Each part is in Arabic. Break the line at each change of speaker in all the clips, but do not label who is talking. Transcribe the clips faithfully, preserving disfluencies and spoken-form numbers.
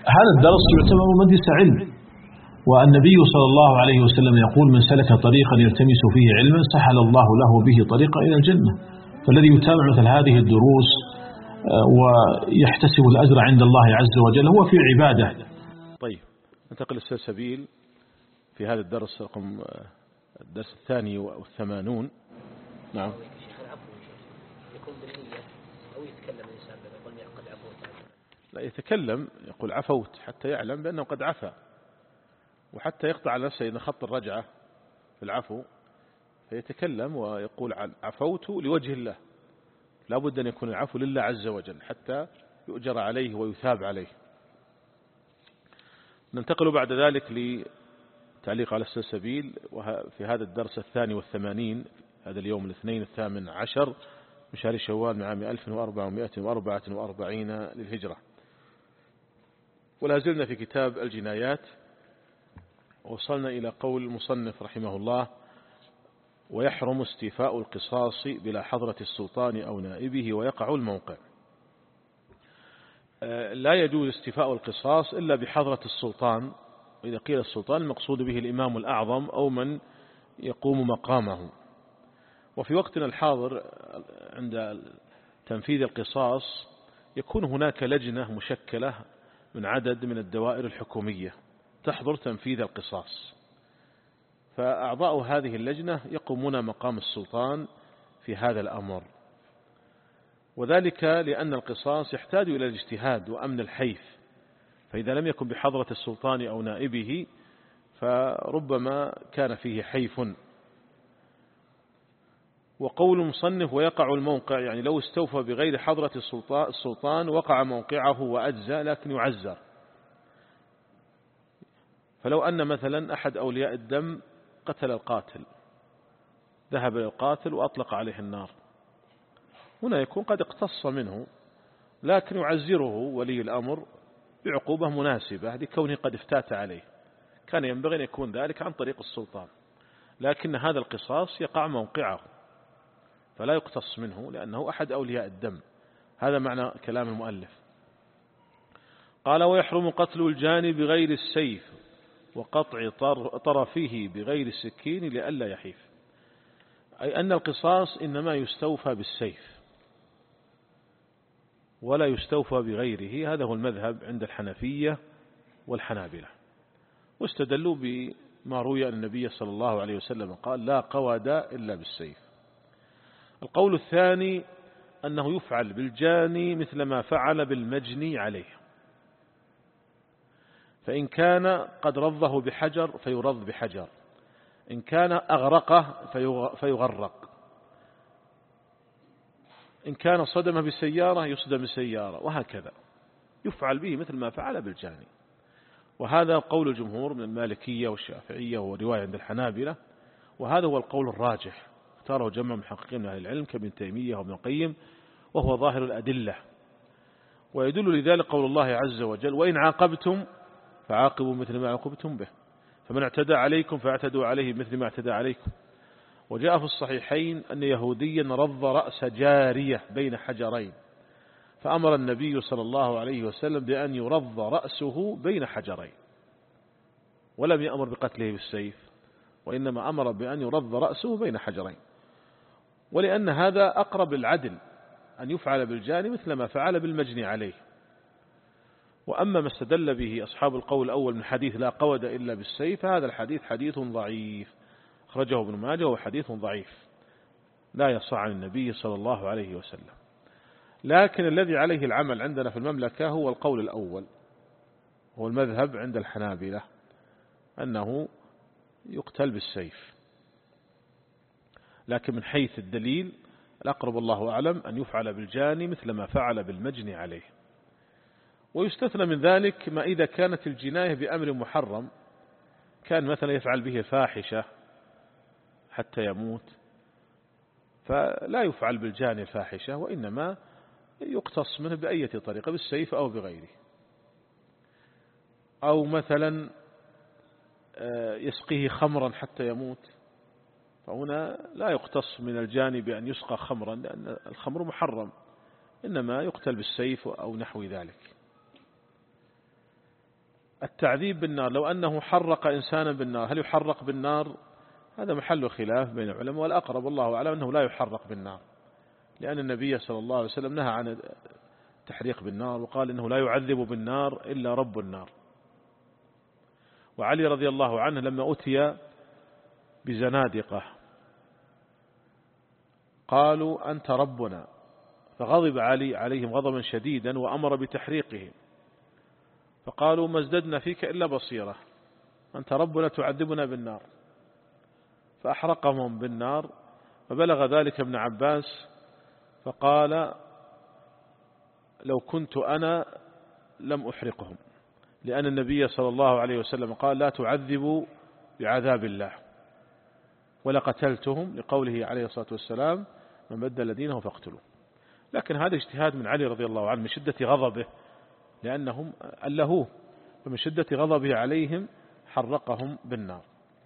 هذا الدرس يعتبر مجلس علم، والنبي صلى الله عليه وسلم يقول: من سلك طريقا يلتمس فيه علما سهل الله له به طريقا إلى الجنة. فالذي يتابع مثل هذه الدروس ويحتسب الأجر عند الله عز وجل هو في عبادة.
طيب، ننتقل للسلسبيل في هذا الدرس رقم الدرس الثاني والثمانون. نعم.
يكون بالنية أو يتكلم الإنسان يقول قد عفوت.
لا، يتكلم يقول عفوت حتى يعلم بأنه قد عفا، وحتى يقطع على نفسه إذا خط الرجعة في العفو، فيتكلم ويقول عفوت لوجه الله. لا بد أن يكون العفو لله عز وجل حتى يؤجر عليه ويثاب عليه. ننتقل بعد ذلك لتعليق على السلسبيل في هذا الدرس الثاني والثمانين، هذا اليوم الاثنين الثامن عشر من شهر شوال من عام ألف وأربعمائة وأربعة وأربعين للهجرة. ولا زلنا في كتاب الجنايات، وصلنا إلى قول المصنف رحمه الله: ويحرم استيفاء القصاص بلا حضرة السلطان أو نائبه ويقع الموقع. لا يجوز استيفاء القصاص إلا بحضرة السلطان، وإذا قيل السلطان المقصود به الإمام الأعظم أو من يقوم مقامه. وفي وقتنا الحاضر عند تنفيذ القصاص يكون هناك لجنة مشكلة من عدد من الدوائر الحكومية تحضر تنفيذ القصاص، فأعضاء هذه اللجنة يقومون مقام السلطان في هذا الأمر، وذلك لأن القصاص يحتاج إلى الاجتهاد وأمن الحيث، فإذا لم يكن بحضرة السلطان أو نائبه فربما كان فيه حيف. وقول المصنف ويقع الموقع، يعني لو استوفى بغير حضرة السلطان وقع موقعه وأجزى لكن يعزر. فلو أن مثلا أحد أولياء الدم قتل القاتل، ذهب للقاتل وأطلق عليه النار، هنا يكون قد اقتص منه، لكن يعزره ولي الأمر بعقوبة مناسبة لكونه قد افتات عليه، كان ينبغي أن يكون ذلك عن طريق السلطان، لكن هذا القصاص يقع موقعه فلا يقتص منه لأنه أحد أولياء الدم. هذا معنى كلام المؤلف. قال: ويحرم قتل الجاني بغير السيف وقطع طرفه بغير السكين لئلا يحيف، أي أن القصاص إنما يستوفى بالسيف ولا يستوفى بغيره. هذا هو المذهب عند الحنفية والحنابلة، واستدلوا بما روي أن النبي صلى الله عليه وسلم قال: لا قود إلا بالسيف. القول الثاني أنه يفعل بالجاني مثل ما فعل بالمجني عليه، فإن كان قد رضه بحجر فيرض بحجر، إن كان أغرقه فيغرق، إن كان صدمه بسيارة يصدم بسيارة، وهكذا يفعل به مثل ما فعل بالجاني. وهذا قول الجمهور من المالكية والشافعية ورواية عند الحنابلة، وهذا هو القول الراجح اختاره جمع محققين من أهل العلم كابن تيمية وابن القيم، وهو ظاهر الأدلة. ويدل لذلك قول الله عز وجل: وإن عاقبتم فعاقبوا مثل ما عاقبتم به، فمن اعتدى عليكم فاعتدوا عليه مثل ما اعتدى عليكم. وجاء في الصحيحين أن يهوديا رض رأس جارية بين حجرين، فأمر النبي صلى الله عليه وسلم بأن يرض رأسه بين حجرين، ولم يأمر بقتله بالسيف، وإنما أمر بأن يرض رأسه بين حجرين، ولأن هذا أقرب العدل أن يفعل بالجاني مثل ما فعل بالمجني عليه. وأما ما استدل به أصحاب القول الأول من حديث لا قود إلا بالسيف، فهذا الحديث حديث ضعيف أخرجه ابن ماجه، وهو حديث ضعيف لا يصح عن النبي صلى الله عليه وسلم. لكن الذي عليه العمل عندنا في المملكة هو القول الأول، هو المذهب عند الحنابلة أنه يقتل بالسيف، لكن من حيث الدليل الأقرب الله أعلم أن يفعل بالجاني مثل ما فعل بالمجني عليه. ويستثنى من ذلك ما إذا كانت الجناية بأمر محرم، كان مثلا يفعل به فاحشة حتى يموت، فلا يفعل بالجاني الفاحشة، وإنما يقتص منه بأية طريقة، بالسيف أو بغيره. أو مثلا يسقيه خمرا حتى يموت، فهنا لا يقتص من الجاني بأن يسقى خمرا، لأن الخمر محرم، إنما يقتل بالسيف أو نحو ذلك. التعذيب بالنار لو أنه حرق إنسانا بالنار هل يحرق بالنار؟ هذا محل خلاف بين العلماء، والأقرب والله أعلم أنه لا يحرق بالنار، لأن النبي صلى الله عليه وسلم نهى عن التحريق بالنار وقال إنه لا يعذب بالنار إلا رب النار. وعلي رضي الله عنه لما أتي بزنادقة قالوا أنت ربنا، فغضب علي عليهم غضبا شديدا وأمر بتحريقهم، فقالوا ما ازددنا فيك إلا بصيرة، أنت ربنا تعذبنا بالنار، فأحرقهم بالنار. فبلغ ذلك ابن عباس فقال لو كنت أنا لم أحرقهم، لأن النبي صلى الله عليه وسلم قال لا تعذبوا بعذاب الله، ولا قتلتهم لقوله عليه الصلاة والسلام من بدل دينه فاقتلوه. لكن هذا اجتهاد من علي رضي الله عنه من شدة غضبه، لأنهم ألهوه، فمن شدة غضبه عليهم حرقهم بالنار.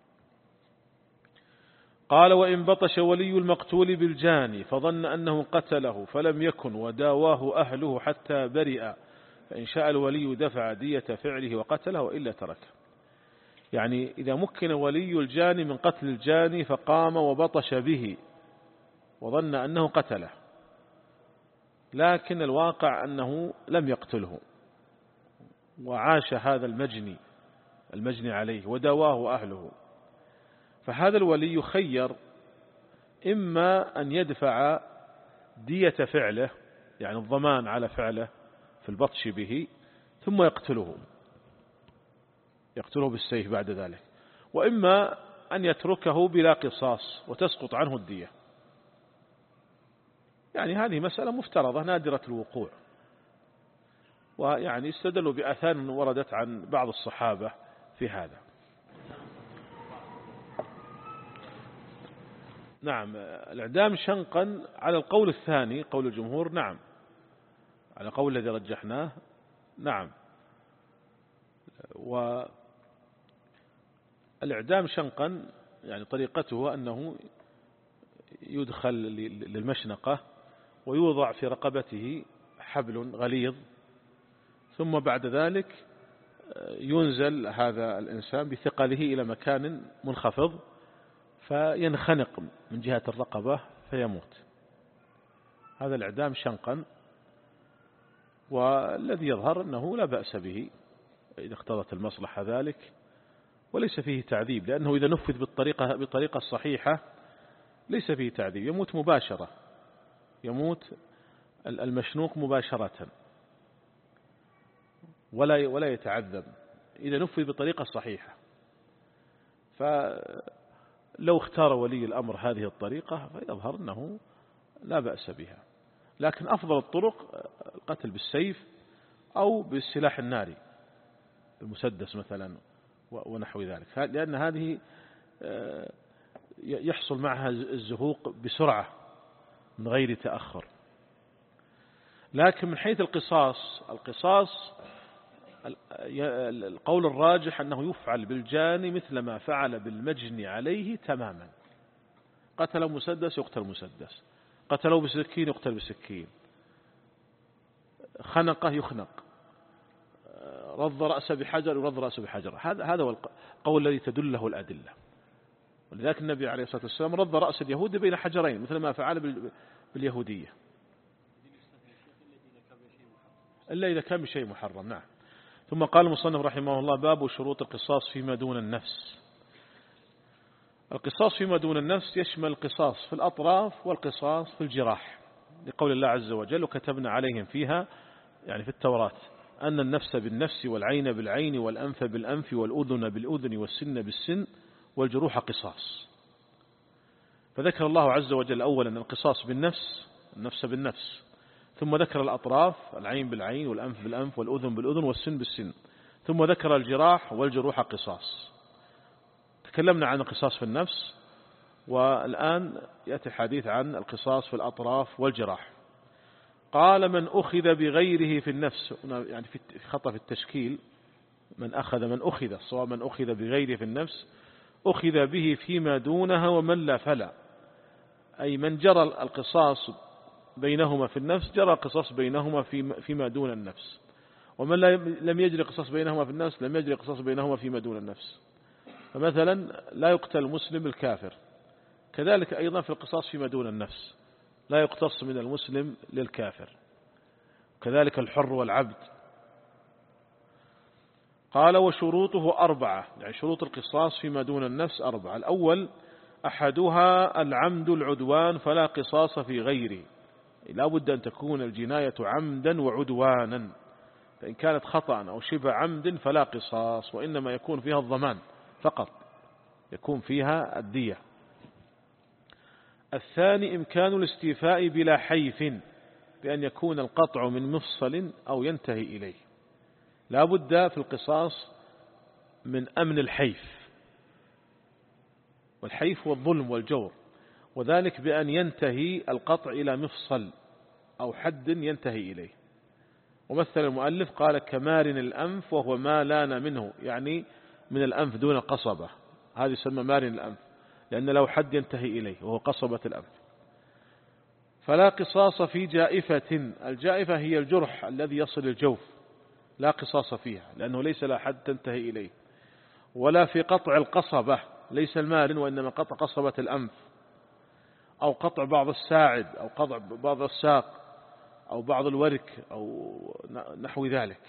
قال وإن بطش ولي المقتول بالجاني فظن أنه قتله فلم يكن وداواه أهله حتى برئ، فإن شاء الولي دفع دية فعله وقتله وإلا تركه. يعني إذا مكن ولي الجاني من قتل الجاني فقام وبطش به وظن أنه قتله، لكن الواقع أنه لم يقتله وعاش هذا المجني المجني عليه وداواه أهله، فهذا الولي يخير إما أن يدفع دية فعله، يعني الضمان على فعله في البطش به، ثم يقتله يقتله بالسيف بعد ذلك، وإما أن يتركه بلا قصاص وتسقط عنه الدية. يعني هذه مسألة مفترضة نادرة الوقوع، ويعني استدلوا بآثار وردت عن بعض الصحابة في هذا. نعم، الإعدام شنقا على القول الثاني قول الجمهور، نعم، على قول الذي رجحناه نعم. والإعدام شنقا يعني طريقته أنه يدخل للمشنقة ويوضع في رقبته حبل غليظ، ثم بعد ذلك ينزل هذا الإنسان بثقله إلى مكان منخفض فينخنق من جهة الرقبة فيموت. هذا الإعدام شنقا، والذي يظهر أنه لا بأس به إذا اقتضت المصلحة ذلك، وليس فيه تعذيب، لأنه إذا نفذ بالطريقة, بالطريقة الصحيحة ليس فيه تعذيب، يموت مباشرة، يموت المشنوق مباشرة ولا ولا يتعذب إذا نفذ بالطريقة الصحيحة. فلو اختار ولي الأمر هذه الطريقة فيظهر أنه لا بأس بها، لكن أفضل الطرق القتل بالسيف أو بالسلاح الناري المسدس مثلا ونحو ذلك، لأن هذه يحصل معها الزهوق بسرعة من غير تأخر. لكن من حيث القصاص القصاص القول الراجح أنه يفعل بالجاني مثل ما فعل بالمجني عليه تماما، قتل مسدس يقتل مسدس، قتلوا بسكين يقتل بسكين، خنقه يخنق، رض رأسه بحجر يرض رأسه بحجر. هذا هذا هو القول الذي تدله الأدلة، ولذلك النبي عليه الصلاة والسلام رض رأس اليهود بين حجرين مثل ما فعل باليهودية، إلا إذا كان بشيء محرم. نعم. ثم قال المصنف رحمه الله باب شروط القصاص فيما دون النفس. القصاص فيما دون النفس يشمل القصاص في الأطراف والقصاص في الجراح، لقول الله عز وجل وكتبنا عليهم فيها يعني في التوراة أن النفس بالنفس والعين بالعين والأنف بالأنف والأذن بالأذن والسن بالسن والجروح قصاص. فذكر الله عز وجل أولا القصاص بالنفس، النفس بالنفس، ثم ذكر الأطراف العين بالعين والأنف بالأنف والأذن بالأذن والسن بالسن، ثم ذكر الجراح والجروح قصاص. تكلمنا عن القصاص في النفس، والآن يأتي الحديث عن القصاص في الأطراف والجراح. قال من أخذ بغيره في النفس، يعني في خطأ في التشكيل، من أخذ من أخذ سواء من أخذ بغيره في النفس أخذ به فيما دونها ومن لا فلا، أي من جرى القصاص بينهما في النفس جرى القصاص بينهما فيما دون النفس، ومن لم يجري قصاص بينهما في النفس لم يجري قصاص بينهما فيما دون النفس. فمثلا لا يقتل المسلم الكافر، كذلك أيضا في القصاص فيما دون النفس لا يقتص من المسلم للكافر، كذلك الحر والعبد. قال وشروطه أربعة، يعني شروط القصاص فيما دون النفس أربعة. الأول أحدها العمد العدوان فلا قصاص في غيره، لا بد أن تكون الجناية عمدا وعدوانا، فإن كانت خطأ أو شبه عمد فلا قصاص، وإنما يكون فيها الضمان فقط، يكون فيها الدية. الثاني إمكان الاستيفاء بلا حيف، بأن يكون القطع من مفصل أو ينتهي إليه، لا بد في القصاص من أمن الحيف، والحيف هو الظلم والجور، وذلك بأن ينتهي القطع إلى مفصل أو حد ينتهي إليه. ومثل المؤلف قال كمارن الأنف وهو ما لان منه، يعني من الأنف دون القصبة، هذه يسمى مارن الأنف لأن له حد ينتهي إليه وهو قصبة الأنف. فلا قصاص في جائفة، الجائفة هي الجرح الذي يصل الجوف، لا قصاص فيها لأنه ليس لا حد تنتهي إليه. ولا في قطع القصبة، ليس المارن وإنما قطع قصبة الأنف، أو قطع بعض الساعد أو قطع بعض الساق أو بعض الورك أو نحو ذلك.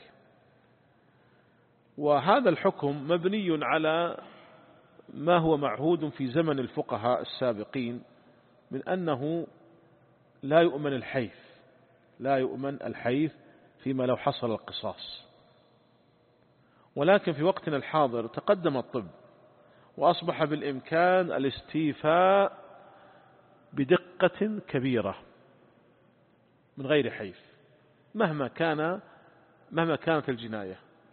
وهذا الحكم مبني على ما هو معهود في زمن الفقهاء السابقين من أنه لا يؤمن الحيف، لا يؤمن الحيف فيما لو حصل القصاص. ولكن في وقتنا الحاضر تقدم الطب وأصبح بالإمكان الاستيفاء بدقة كبيرة من غير حيف مهما كان مهما كانت الجناية،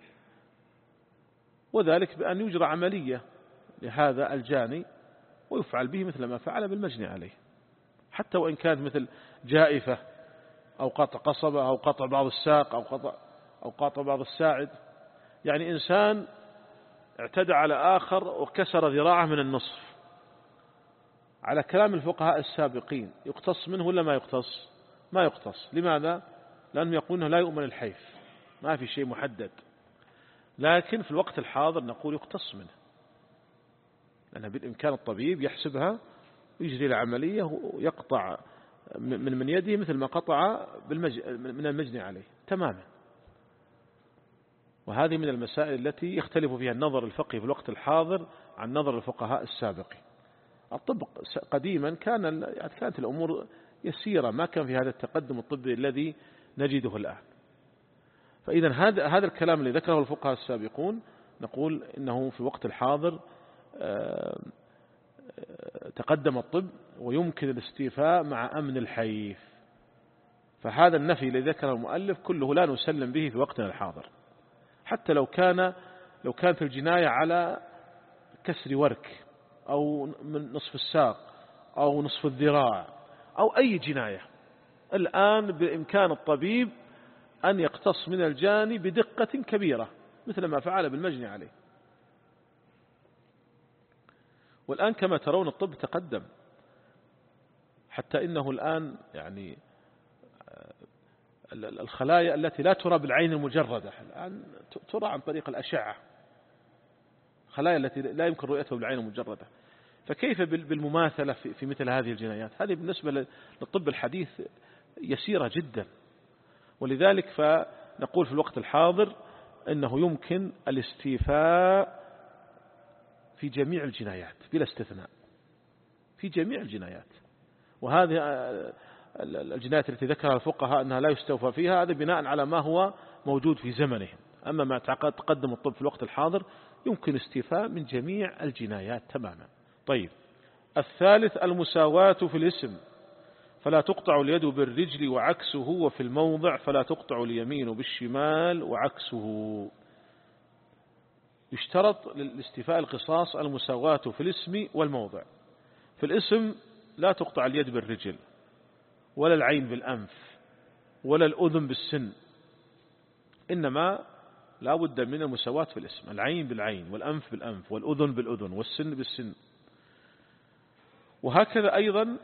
وذلك بأن يجرى عملية لهذا الجاني ويفعل به مثل ما فعل بالمجني عليه، حتى وإن كانت مثل جائفة أو قطع قصبة أو قطع بعض الساق أو قطع أو قطع بعض الساعد. يعني إنسان اعتدى على آخر وكسر ذراعه من النصف، على كلام الفقهاء السابقين يقتص منه ولا ما يقتص؟ ما يقتص. لماذا؟ لأنهم يقولون لا يؤمن الحيف، ما في شيء محدد. لكن في الوقت الحاضر نقول يقتص منه، لأن بالإمكان الطبيب يحسبها ويجري العملية ويقطع من من يده مثل ما قطع من المجني عليه تماما. وهذه من المسائل التي يختلف فيها النظر الفقهي في الوقت الحاضر عن نظر الفقهاء السابقين. الطب قديما كان كانت الأمور يسيرة، ما كان في هذا التقدم الطبي الذي نجده الآن. فإذا هذا هذا الكلام الذي ذكره الفقهاء السابقون نقول إنه في الوقت الحاضر تقدم الطب ويمكن الاستيفاء مع أمن الحيف. فهذا النفي الذي ذكره المؤلف كله لا نسلم به في وقتنا الحاضر، حتى لو كان لو كانت الجناية على كسر ورك أو من نصف الساق أو نصف الذراع أو أي جناية، الآن بإمكان الطبيب أن يقتص من الجاني بدقة كبيرة مثل ما فعل بالمجني عليه. والآن كما ترون الطب تقدم، حتى إنه الآن يعني الخلايا التي لا ترى بالعين المجردة الآن ترى عن طريق الأشعة، خلايا التي لا يمكن رؤيتها بالعين المجردة. فكيف بالمماثلة في مثل هذه الجنايات؟ هذه بالنسبة للطب الحديث يسيرة جدا. ولذلك فنقول في الوقت الحاضر أنه يمكن الاستيفاء في جميع الجنايات بلا استثناء، في جميع الجنايات. وهذه الجنايات التي ذكرها الفقهاء أنها لا يستوفى فيها، هذا بناء على ما هو موجود في زمنهم. أما ما تقدم الطب في الوقت الحاضر يمكن استيفاء من جميع الجنايات تماما. طيب، الثالث المساواة في الاسم، فلا تقطع اليد بالرجل وعكسه، وفي الموضع فلا تقطع اليمين بالشمال وعكسه. يشترط للاستيفاء القصاص المساواة في الاسم والموضع. في الاسم لا تقطع اليد بالرجل ولا العين بالأنف ولا الأذن بالسن، إنما لا بد من المساواة في الاسم، العين بالعين والأنف بالأنف والأذن بالأذن والسن بالسن. وهكذا أيضا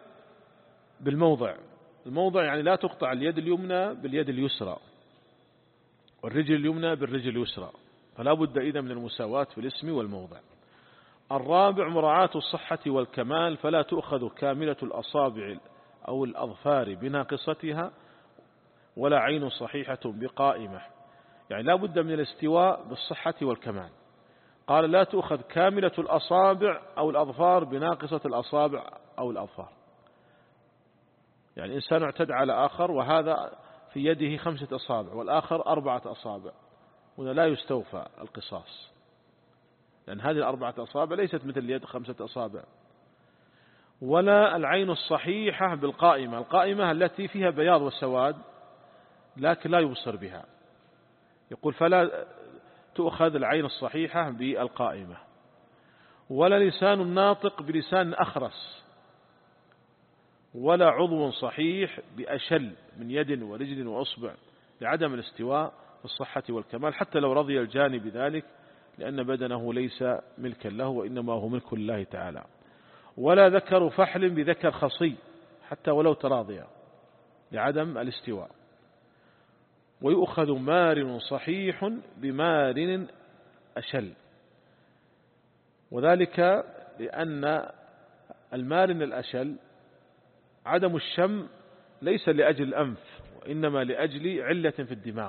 بالموضع، الموضع يعني لا تقطع اليد اليمنى باليد اليسرى والرجل اليمنى بالرجل اليسرى، فلا بد إذا من المساواة في الاسم والموضع. الرابع مراعاة الصحة والكمال، فلا تؤخذ كاملة الأصابع أو الأظفار بناقصتها ولا عين صحيحة بقائمة، يعني لا بد من الاستواء بالصحة والكمال. قال لا تؤخذ كاملة الأصابع أو الأظفار بناقصة الأصابع أو الأظفار، يعني إنسان اعتدى على آخر وهذا في يده خمسة أصابع والآخر أربعة أصابع، هنا لا يستوفى القصاص، لأن هذه الأربعة أصابع ليست مثل اليد خمسة أصابع. ولا العين الصحيحة بالقائمة، القائمة التي فيها بياض وسواد لكن لا يبصر بها، يقول فلا تؤخذ العين الصحيحة بالقائمة. ولا لسان الناطق بلسان أخرس، ولا عضو صحيح بأشل من يد ورجل وأصبع، لعدم الاستواء في الصحة والكمال حتى لو رضي الجاني بذلك، لأن بدنه ليس ملكا له وإنما هو ملك الله تعالى. ولا ذكر فحل بذكر خصي حتى ولو تراضيا، لعدم الاستواء. ويؤخذ مارن صحيح بمارن أشل، وذلك لأن المارن الأشل عدم الشم ليس لأجل الأنف وإنما لأجل علة في الدماغ،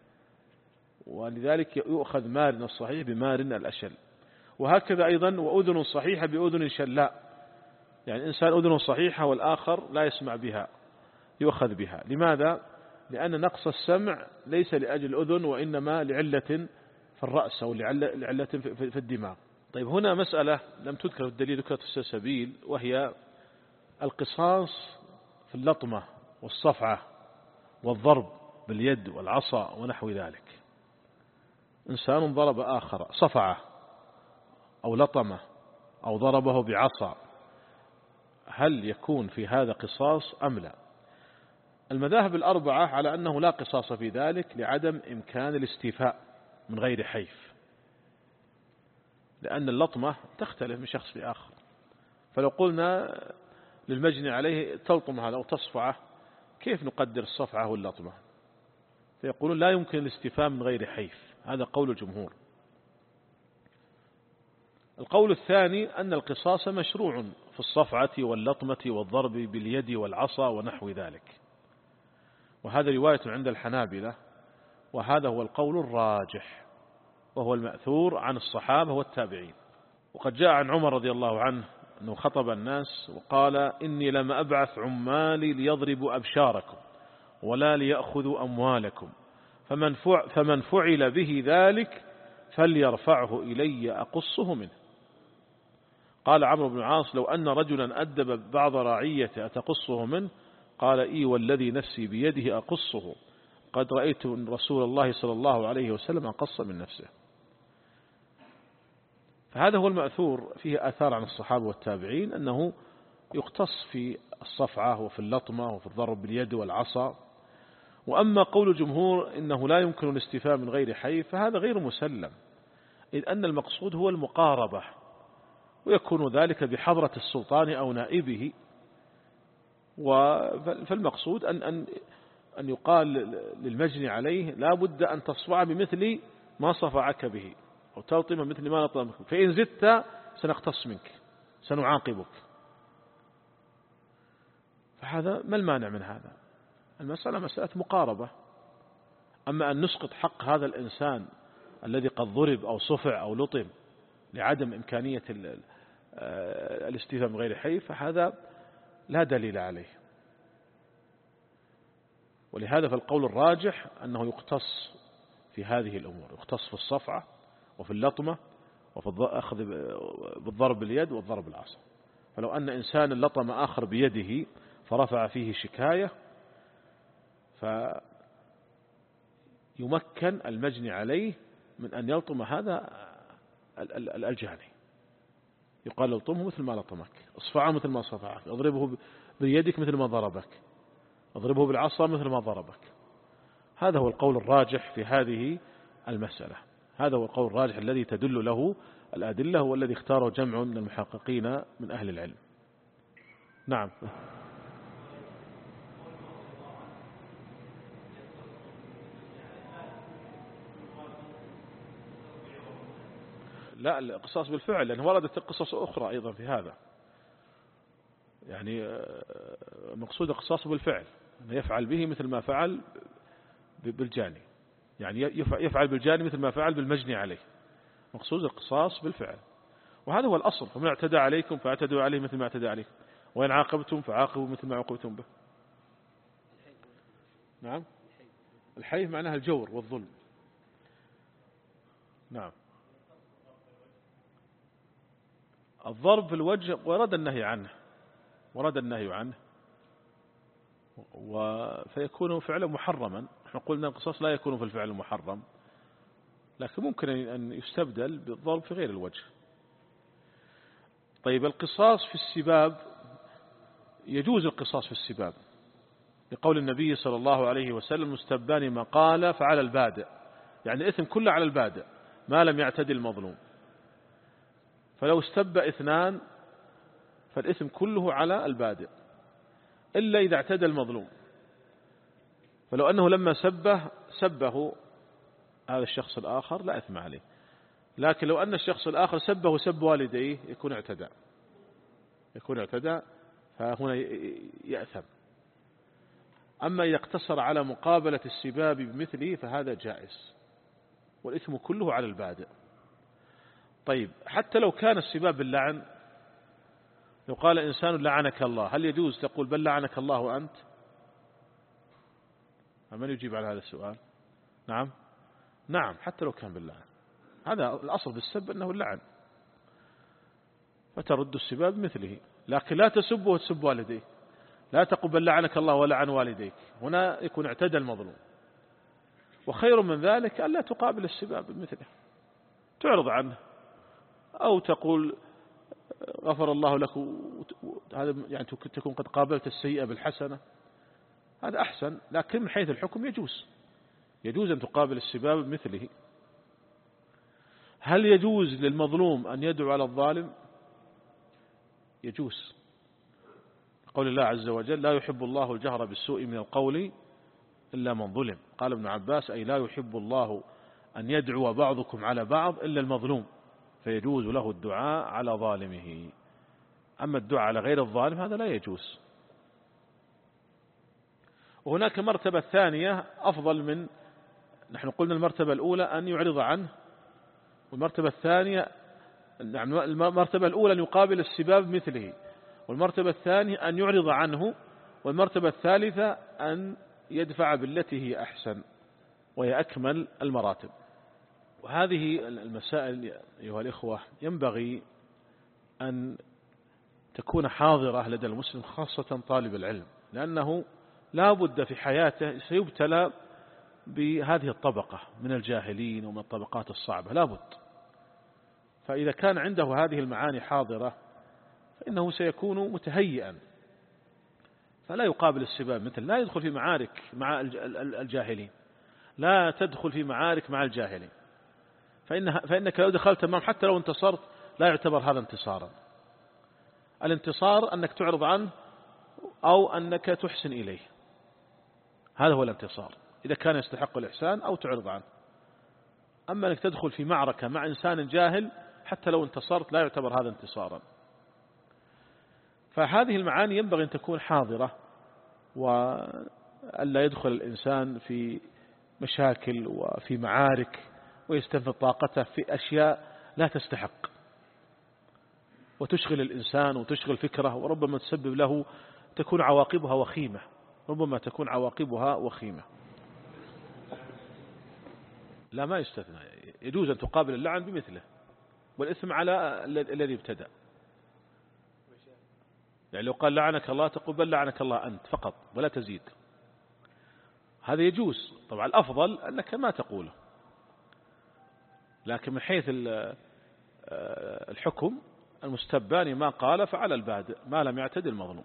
ولذلك يؤخذ مارن الصحيح بمارن الأشل. وهكذا أيضا وأذن صحيحة بأذن شلاء، يعني إنسان أذن صحيحة والآخر لا يسمع بها يؤخذ بها. لماذا؟ لأن نقص السمع ليس لأجل الأذن وإنما لعلة في الرأس أو لعلة في الدماغ. طيب هنا مسألة لم تذكر الدليل، ذكرت السلسبيل، وهي القصاص في اللطمة والصفعة والضرب باليد والعصا ونحو ذلك. إنسان ضرب آخر، صفعه أو لطمه أو ضربه بعصا، هل يكون في هذا قصاص أم لا؟ المذاهب الأربعة على أنه لا قصاص في ذلك لعدم إمكان الاستيفاء من غير حيف، لأن اللطمة تختلف من شخص لآخر. فلو قلنا للمجني عليه تلطم هذا أو تصفعه، كيف نقدر الصفعة واللطمة؟ فيقولون لا يمكن الاستيفاء من غير حيف، هذا قول الجمهور. القول الثاني أن القصاص مشروع في الصفعة واللطمة والضرب باليد والعصا ونحو ذلك، وهذا رواية عند الحنابلة، وهذا هو القول الراجح وهو المأثور عن الصحابة والتابعين. وقد جاء عن عمر رضي الله عنه أنه خطب الناس وقال إني لم أبعث عمالي ليضربوا أبشاركم ولا ليأخذوا أموالكم، فمن فعل, فمن فعل به ذلك فليرفعه إلي أقصه منه. قال عمرو بن العاص لو أن رجلا أدب بعض رعيته أتقصه منه؟ قال إي والذي نفسي بيده أقصه، قد رأيت رسول الله صلى الله عليه وسلم أقص من نفسه. فهذا هو المأثور، فيه آثار عن الصحابة والتابعين أنه يقتص في الصفعة وفي اللطمة وفي الضرب باليد والعصا. وأما قول الجمهور إنه لا يمكن الاستيفاء من غير حيف فهذا غير مسلم، إذ أن المقصود هو المقاربة، ويكون ذلك بحضرة السلطان أو نائبه. فالمقصود أن, أن, أن يقال للمجني عليه لا بد أن تصفع بمثل ما صفعك به أو تلطم مثل ما لطمك، فإن زدت سنقتص منك سنعاقبك. فهذا ما المانع من هذا؟ المسألة مسألة مقاربة. أما أن نسقط حق هذا الإنسان الذي قد ضرب أو صفع أو لطم لعدم إمكانية الاستيفاء من غير حيف فهذا لا دليل عليه. ولهذا فالقول الراجح أنه يقتص في هذه الأمور، يقتص في الصفعة وفي اللطمة وفي الأخذ بالضرب باليد والضرب بالعصا. فلو أن إنسان لطم آخر بيده فرفع فيه شكاية فيمكن المجني عليه من أن يلطم هذا الجاني، يقال لطمه مثل ما لطمك، اصفعه مثل ما صفعك، اضربه بيدك مثل ما ضربك، اضربه بالعصا مثل ما ضربك. هذا هو القول الراجح في هذه المسألة، هذا هو القول الراجح الذي تدل له الأدلة والذي اختاره جمع من المحققين من أهل العلم. نعم. لا القصاص بالفعل، لأن وردت قصص أخرى أيضا في هذا. يعني مقصود القصاص بالفعل أنه يفعل به مثل ما فعل بالجاني، يعني يفعل بالجاني مثل ما فعل بالمجني عليه، مقصود القصاص بالفعل. وهذا هو الأصل، فمن اعتدى عليكم فاعتدوا عليه مثل ما اعتدى عليكم، وإن عاقبتم فعاقبوا مثل ما عوقبتم به. نعم، الحيف معناها الجور والظلم. نعم، الضرب في الوجه ورد النهي عنه، ورد النهي عنه فيكون فعلا محرما. نحن قلنا القصاص لا يكون في الفعل المحرم، لكن ممكن أن يستبدل بالضرب في غير الوجه. طيب القصاص في السباب، يجوز القصاص في السباب لقول النبي صلى الله عليه وسلم مستبان ما قال فعلى البادئ، يعني الإثم كله على البادئ ما لم يعتدي المظلوم. فلو استب اثنان فالإثم كله على البادئ إلا إذا اعتدى المظلوم. فلو أنه لما سبه سبه هذا الشخص الآخر لا إثم عليه، لكن لو أن الشخص الآخر سبه وسب والديه يكون اعتدى، يكون اعتدى فهنا يأثم. أما إذا اقتصر على مقابلة السباب بمثله فهذا جائز، والإثم كله على البادئ. طيب حتى لو كان السباب باللعن، لو قال إنسان لعنك الله، هل يجوز تقول بل لعنك الله أنت؟ من يجيب على هذا السؤال؟ نعم نعم، حتى لو كان باللعن. هذا الأصل بالسب أنه اللعن، فترد السباب مثله، لكن لا تسب وتسب والديه، لا تقل بل لعنك الله ولعن والديك، هنا يكون اعتدى المظلوم. وخير من ذلك ألا تقابل السباب بمثله، تعرض عنه أو تقول غفر الله لك، هذا يعني تكون قد قابلت السيئة بالحسنة، هذا أحسن. لكن من حيث الحكم يجوز، يجوز أن تقابل السباب بمثله. هل يجوز للمظلوم أن يدعو على الظالم؟ يجوز، قول الله عز وجل لا يحب الله الجهر بالسوء من القول إلا من ظلم. قال ابن عباس أي لا يحب الله أن يدعو بعضكم على بعض إلا المظلوم، فيجوز له الدعاء على ظالمه. أما الدعاء على غير الظالم هذا لا يجوز. وهناك مرتبة ثانية أفضل من، نحن قلنا المرتبة الأولى أن يعرض عنه، والمرتبة الثانية يعني المرتبة الأولى أن يقابل السباب مثله، والمرتبة الثانية أن يعرض عنه، والمرتبة الثالثة أن يدفع بالتي هي أحسن، وهي أكمل المراتب. وهذه المسائل أيها الإخوة ينبغي أن تكون حاضرة لدى المسلم، خاصة طالب العلم، لأنه لا بد في حياته سيبتلى بهذه الطبقة من الجاهلين ومن الطبقات الصعبة، لا بد. فإذا كان عنده هذه المعاني حاضرة فإنه سيكون متهيئا، فلا يقابل السباب مثل، لا يدخل في معارك مع الجاهلين، لا تدخل في معارك مع الجاهلين، فإنها فإنك لو دخلت معهم حتى لو انتصرت لا يعتبر هذا انتصارا. الانتصار أنك تعرض عنه أو أنك تحسن إليه، هذا هو الانتصار إذا كان يستحق الإحسان أو تعرض عنه. أما أنك تدخل في معركة مع إنسان جاهل حتى لو انتصرت لا يعتبر هذا انتصارا. فهذه المعاني ينبغي أن تكون حاضرة، وألا يدخل الإنسان في مشاكل وفي معارك ويستنفذ طاقته في أشياء لا تستحق وتشغل الإنسان وتشغل فكره، وربما تسبب له تكون عواقبها وخيمة، ربما تكون عواقبها وخيمة. لا ما يستثنى، يجوز أن تقابل اللعن بمثله، والإثم على الذي ابتدأ. يعني لو قال لعنك الله تقول بل لعنك الله أنت فقط ولا تزيد، هذا يجوز. طبعا الأفضل أنك ما تقوله، لكن من حيث الحكم المستبان ما قال فعلى البادئ ما لم يعتد المظلوم.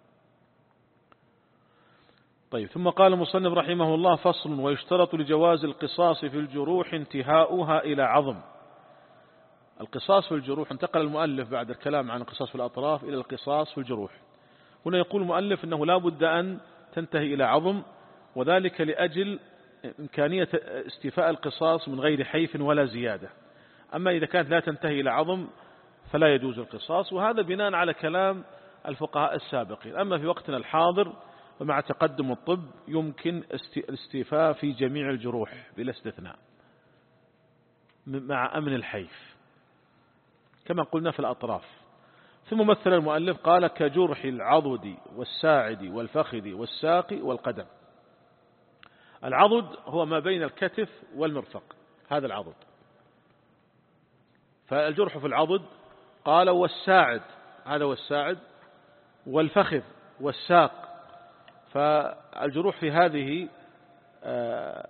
طيب، ثم قال المصنف رحمه الله فصل: ويشترط لجواز القصاص في الجروح انتهاؤها إلى عظم. القصاص في الجروح، انتقل المؤلف بعد الكلام عن القصاص في الأطراف إلى القصاص في الجروح. هنا يقول المؤلف أنه لا بد أن تنتهي إلى عظم، وذلك لأجل إمكانية استيفاء القصاص من غير حيف ولا زيادة. أما إذا كانت لا تنتهي إلى عظم فلا يجوز القصاص، وهذا بناء على كلام الفقهاء السابقين. أما في وقتنا الحاضر فمع تقدم الطب يمكن الاستيفاء في جميع الجروح بلا استثناء مع أمن الحيف كما قلنا في الأطراف. ثم مثل المؤلف قال كجرح العضد والساعد والفخذ والساق والقدم. العضد هو ما بين الكتف والمرفق، هذا العضد. فالجرح في العضد قال والساعد، هذا هو الساعد، والفخذ والساق. فالجروح في هذه آه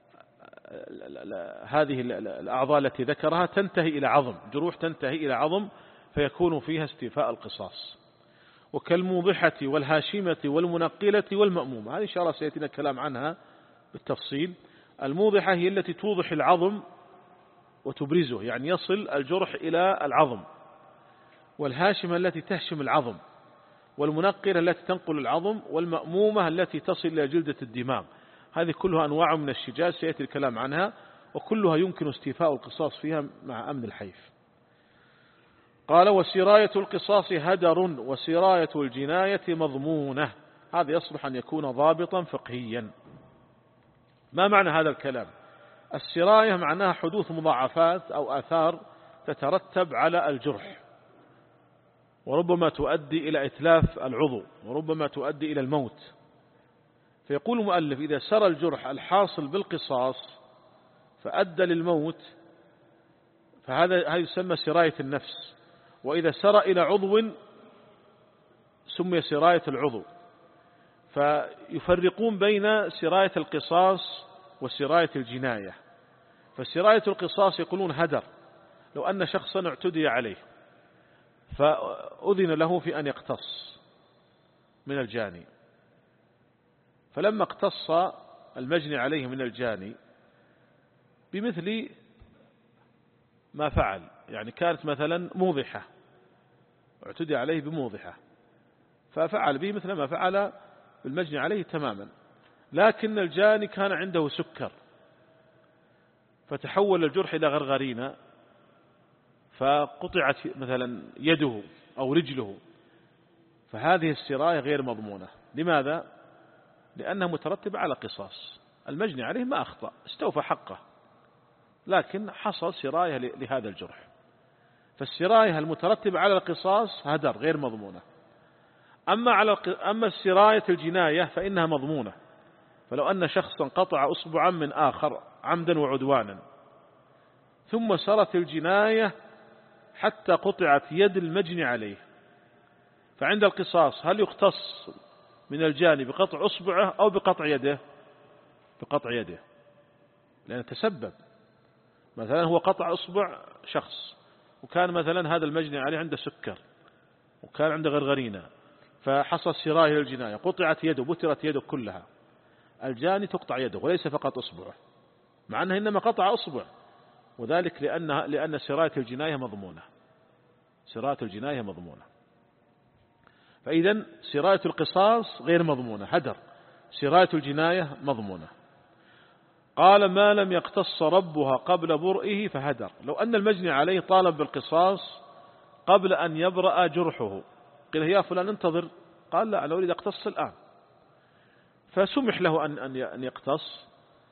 هذه الأعضاء التي ذكرها تنتهي إلى عظم، جروح تنتهي إلى عظم فيكون فيها استيفاء القصاص. وكالموضحة والهاشمة والمنقلة والمأمومة، هذه إن شاء الله سيأتينا الكلام عنها بالتفصيل. الموضحة هي التي توضح العظم وتبرزه، يعني يصل الجرح إلى العظم. والهاشمة التي تهشم العظم، والمنقلة التي تنقل العظم، والمأمومة التي تصل إلى جلدة الدماغ. هذه كلها أنواع من الشجاج سيأتي الكلام عنها، وكلها يمكن استيفاء القصاص فيها مع أمن الحيف. قال وسراية القصاص هدر وسراية الجناية مضمونة. هذا يصلح أن يكون ضابطا فقهيا. ما معنى هذا الكلام؟ السراية معناها حدوث مضاعفات أو آثار تترتب على الجرح، وربما تؤدي إلى إتلاف العضو، وربما تؤدي إلى الموت. فيقول المؤلف إذا سرى الجرح الحاصل بالقصاص فأدى للموت فهذا هذا يسمى سراية النفس. وإذا سرى إلى عضو سمي سراية العضو. فيفرقون بين سراية القصاص وسراية الجناية. فسراية القصاص يقولون هدر، لو أن شخصا اعتدي عليه فأذن له في أن يقتص من الجاني، فلما اقتص المجني عليه من الجاني بمثل ما فعل، يعني كانت مثلا موضحة، اعتدي عليه بموضحة ففعل به مثل ما فعل بالمجني عليه تماما، لكن الجاني كان عنده سكر فتحول الجرح إلى غرغرينة فقطعت مثلا يده أو رجله، فهذه السراية غير مضمونة. لماذا؟ لأنها مترتبة على قصاص. المجني عليه ما أخطأ، استوفى حقه، لكن حصل سراية لهذا الجرح. فالسراية المترتبة على القصاص هدر غير مضمونة. أما على أما السراية الجناية فإنها مضمونة. فلو أن شخصا قطع أصبعا من آخر عمدا وعدوانا ثم سرت الجناية حتى قطعت يد المجني عليه، فعند القصاص هل يختص من الجاني بقطع أصبعه أو بقطع يده؟ بقطع يده، لأنه تسبب. مثلا هو قطع أصبع شخص وكان مثلا هذا المجني عليه عنده سكر وكان عنده غرغرينة فحصل سراية للجناية، قطعت يده، بترت يده كلها، الجاني تقطع يده وليس فقط أصبعه، مع أنه إنما قطع أصبع، وذلك لأن لأن سراية الجناية مضمونة. سراية الجناية مضمونة. فإذا سراية القصاص غير مضمونة هدر، سراية الجناية مضمونة. قال ما لم يقتص ربها قبل برئه فهدر. لو أن المجني عليه طالب بالقصاص قبل أن يبرأ جرحه، قيل يا فلان انتظر، قال لا أنا أريد أقتص الآن، فسمح له أن أن يقتص.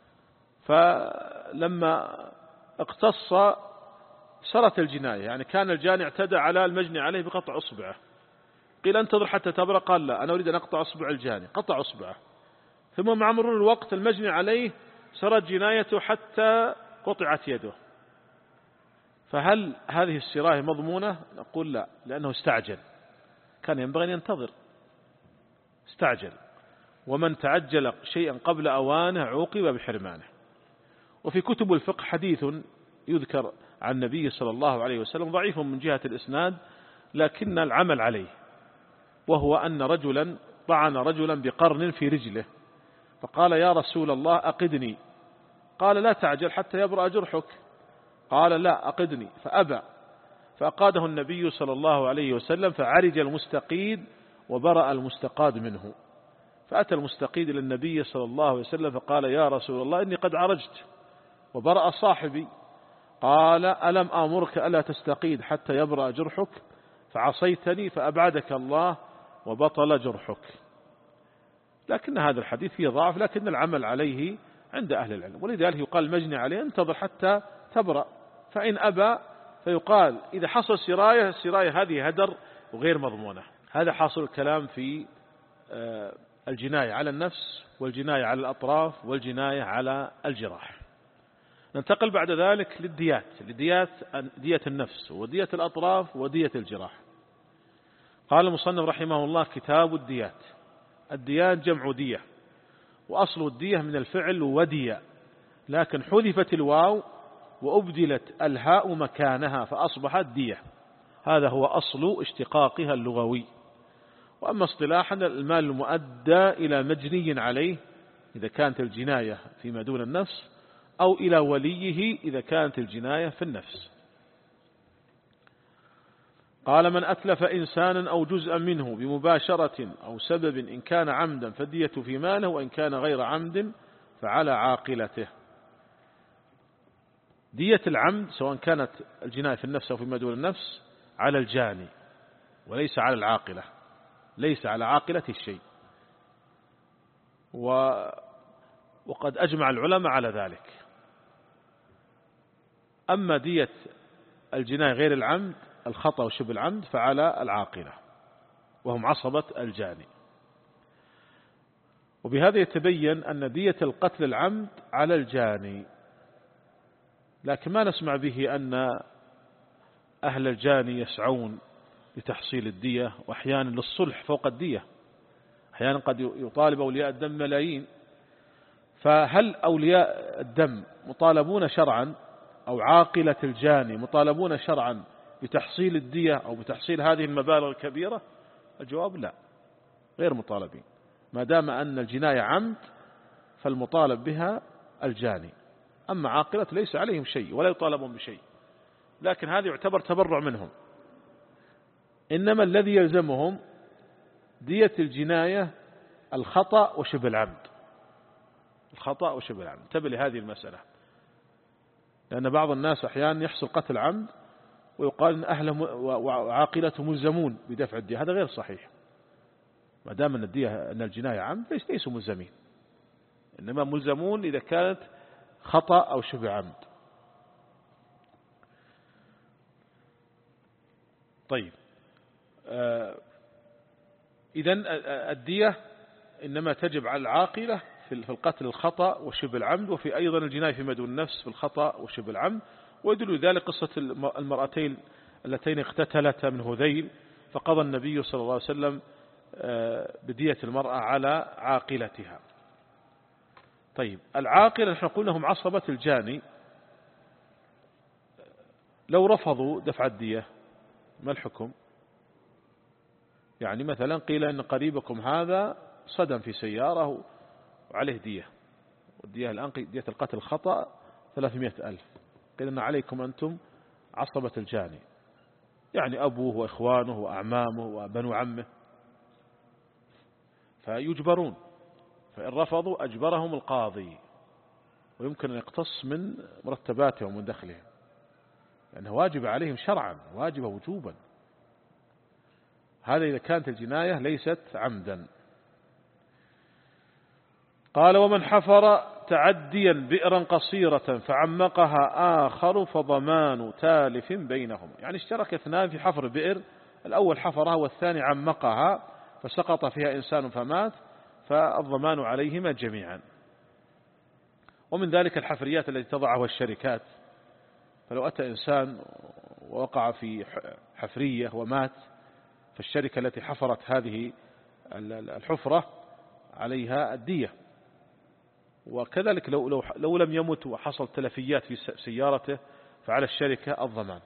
فلما اقتص سرت الجناية، يعني كان الجاني اعتدى على المجني عليه بقطع أصبعه، قيل انتظر حتى تبرأ، قال لا أنا أريد أن أقطع أصبع الجاني، قطع أصبعه. ثم مع مرور الوقت المجني عليه سرت جنايته حتى قطعت يده، فهل هذه السراية مضمونة؟ نقول لا، لأنه استعجل، كان ينبغي أن ينتظر، استعجل. ومن تعجل شيئا قبل أوانه عوقب بحرمانه. وفي كتب الفقه حديث يذكر عن النبي صلى الله عليه وسلم ضعيف من جهة الإسناد لكن العمل عليه، وهو أن رجلا طعن رجلا بقرن في رجله فقال يا رسول الله أقدني، قال لا تعجل حتى يبرأ جرحك، قال لا أقدني، فأبى، فأقاده النبي صلى الله عليه وسلم فعرج المستقيد وبرأ المستقاد منه. فأتى المستقيد إلى النبي صلى الله عليه وسلم فقال يا رسول الله إني قد عرجت وبرأ صاحبي، قال ألم آمرك ألا تستقيد حتى يبرأ جرحك فعصيتني فأبعدك الله وبطل جرحك. لكن هذا الحديث فيه ضعف، لكن العمل عليه عند أهل العلم، ولذلك يقال المجني عليه انتظر حتى تبرأ، فإن أبى فيقال إذا حصل سراية، السراية هذه هدر وغير مضمونة. هذا حاصل الكلام في الجناية على النفس والجناية على الأطراف والجناية على الجراح. ننتقل بعد ذلك للديات، لديات دية النفس ودية الأطراف ودية الجراح. قال المصنف رحمه الله كتاب الديات. الديات جمع دية، وأصل الدية من الفعل ودية، لكن حذفت الواو وأبدلت الهاء مكانها فأصبحت دية. هذا هو أصل اشتقاقها اللغوي. وأما اصطلاحا المال المؤدى إلى مجني عليه إذا كانت الجناية فيما دون النفس، أو إلى وليه إذا كانت الجناية في النفس. قال من أتلف إنسانا أو جزءا منه بمباشرة أو سبب إن كان عمدا فالدية في ماله، وإن كان غير عمد فعلى عاقلته. دية العمد سواء كانت الجناية في النفس أو فيما دون النفس على الجاني وليس على العاقلة، ليس على عاقلة الشيء، و وقد أجمع العلماء على ذلك. أما دية الجناية غير العمد الخطأ وشبه العمد فعلى العاقلة وهم عصبة الجاني. وبهذا يتبين أن دية القتل العمد على الجاني، لكن ما نسمع به أن أهل الجاني يسعون لتحصيل الدية، وأحيانا للصلح فوق الدية، أحيانا قد يطالب أولياء الدم ملايين. فهل أولياء الدم مطالبون شرعا أو عاقلة الجاني مطالبون شرعا بتحصيل الدية أو بتحصيل هذه المبالغ الكبيرة؟ الجواب لا، غير مطالبين، ما دام أن الجناية عمد فالمطالب بها الجاني، أما عاقلة ليس عليهم شيء ولا يطالبون بشيء، لكن هذا يعتبر تبرع منهم. إنما الذي يلزمهم دية الجناية الخطأ وشبه العمد، الخطأ وشبه العمد. انتبه لهذه المسألة، لأن بعض الناس أحيانا يحصل قتل عمد ويقال أن أهله وعاقلته ملزمون بدفع الدية، هذا غير صحيح. ما دام أن الدية أن الجناية عمد ليس ليسوا ملزمين، إنما ملزمون إذا كانت خطأ أو شبه عمد. طيب، آه إذن الدية إنما تجب على العاقلة في القتل الخطأ وشبه العمد، وفي أيضا الجناية في مدون النفس في الخطأ وشبه العمد. ويدل ذلك قصة المرأتين اللتين اقتتلتا من هذيل، فقضى النبي صلى الله عليه وسلم بدية المرأة على عاقلتها. طيب، العاقلة نحن نقول لهم عصبة الجاني، لو رفضوا دفع الدية ما الحكم؟ يعني مثلا قيل أن قريبكم هذا صدم في سيارة وعليه دية، والدية الآن دية القتل الخطأ ثلاثمائة ألف، قيل أن عليكم أنتم عصبة الجاني، يعني أبوه وإخوانه وأعمامه وبنو عمه، فيجبرون، فإن رفضوا أجبرهم القاضي، ويمكن أن يقتص من مرتباتهم ومن دخلهم، لأنه واجب عليهم شرعا، واجب وجوبا. هذا إذا كانت الجناية ليست عمدا. قال ومن حفر تعديا بئرا قصيرة فعمقها آخر فضمان تالف بينهم، يعني اشترك اثنان في حفر بئر، الأول حفرها والثاني عمقها فسقط فيها إنسان فمات، فالضمان عليهما جميعا. ومن ذلك الحفريات التي تضعها الشركات، فلو أتى إنسان ووقع في حفرية ومات، فالشركة التي حفرت هذه الحفرة عليها الدية. وكذلك لو, لو, لو لم يمت وحصل تلفيات في سيارته فعلى الشركة الضمان.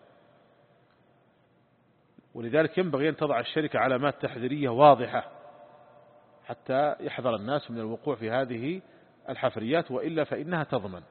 ولذلك ينبغي أن تضع الشركة علامات تحذيرية واضحة حتى يحذر الناس من الوقوع في هذه الحفريات، وإلا فإنها تضمن.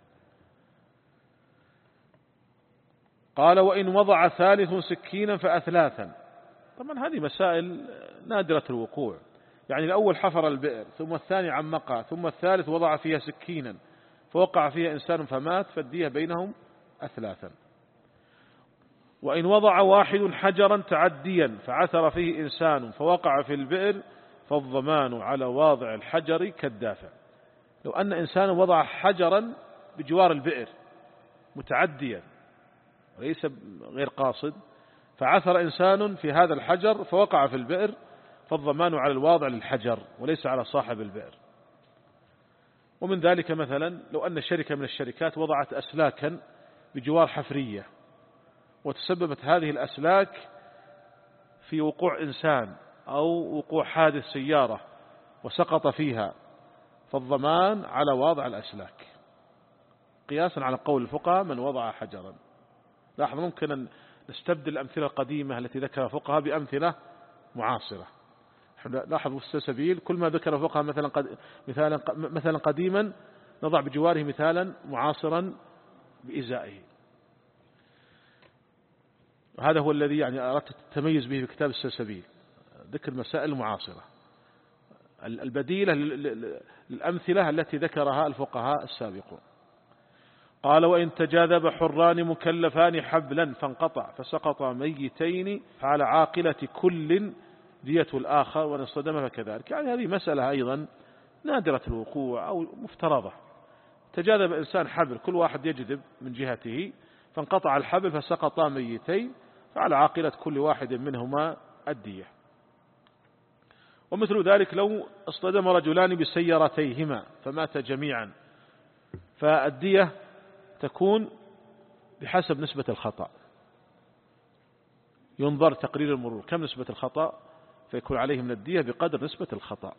قال وإن وضع ثالث سكينا فأثلاثا. طبعا هذه مسائل نادرة الوقوع، يعني الأول حفر البئر ثم الثاني عمقها ثم الثالث وضع فيها سكينا فوقع فيها إنسان فمات، فالدية بينهم أثلاثا. وإن وضع واحد حجرا تعديا فعثر فيه إنسان فوقع في البئر فالضمان على واضع الحجر كالدافع. لو أن إنسان وضع حجرا بجوار البئر متعديا وليس غير قاصد، فعثر إنسان في هذا الحجر فوقع في البئر، فالضمان على الواضع للحجر وليس على صاحب البئر. ومن ذلك مثلا لو أن شركة من الشركات وضعت أسلاكا بجوار حفرية وتسببت هذه الأسلاك في وقوع إنسان أو وقوع حادث سيارة وسقط فيها، فالضمان على واضع الأسلاك قياسا على قول الفقهاء من وضع حجرا. لاحظ ممكن أن نستبدل الأمثلة القديمة التي ذكرها الفقهاء بأمثلة معاصرة. لاحظوا السلسبيل كل ما ذكر الفقهاء مثلا قد مثلا مثلا قديما نضع بجواره مثالا معاصرا بإزائه. وهذا هو الذي يعني أردت التميز به في كتاب السلسبيل، ذكر مسائل معاصرة البديلة للأمثلة التي ذكرها الفقهاء السابقون. قال وإن تجاذب حران مكلفان حبلا فانقطع فسقط ميتين فعلى عاقلة كل دية الآخر وإن اصطدم فكذلك. يعني هذه مسألة أيضا نادرة الوقوع أو مفترضة. تجاذب إنسان حبل كل واحد يجذب من جهته فانقطع الحبل فسقطا ميتين فعلى عاقلة كل واحد منهما الدية. ومثل ذلك لو اصطدم رجلان بسيارتيهما فمات جميعا فالدية تكون بحسب نسبة الخطأ، ينظر تقرير المرور كم نسبة الخطأ فيكون عليه من الدية بقدر نسبة الخطأ.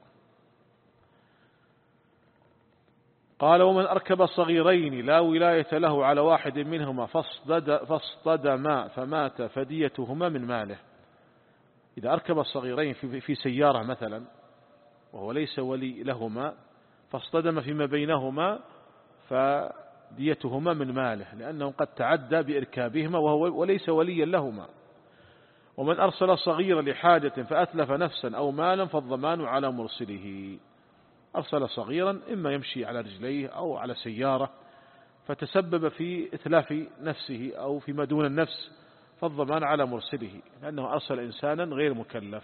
قال ومن أركب صغيرين لا ولاية له على واحد منهما فاصطدما فمات فديتهما من ماله. إذا أركب الصغيرين في سيارة مثلا وهو ليس ولي لهما فاصطدم فيما بينهما فديتهما من ماله لأنه قد تعدى بإركابهما وهو وليس وليا لهما. ومن أرسل صغيرا لحاجة فأتلف نفسا أو مالا فالضمان على مرسله. أرسل صغيرا إما يمشي على رجليه أو على سيارة فتسبب في إتلاف نفسه أو فيما دون النفس فالضمان على مرسله لأنه أرسل إنسانا غير مكلف.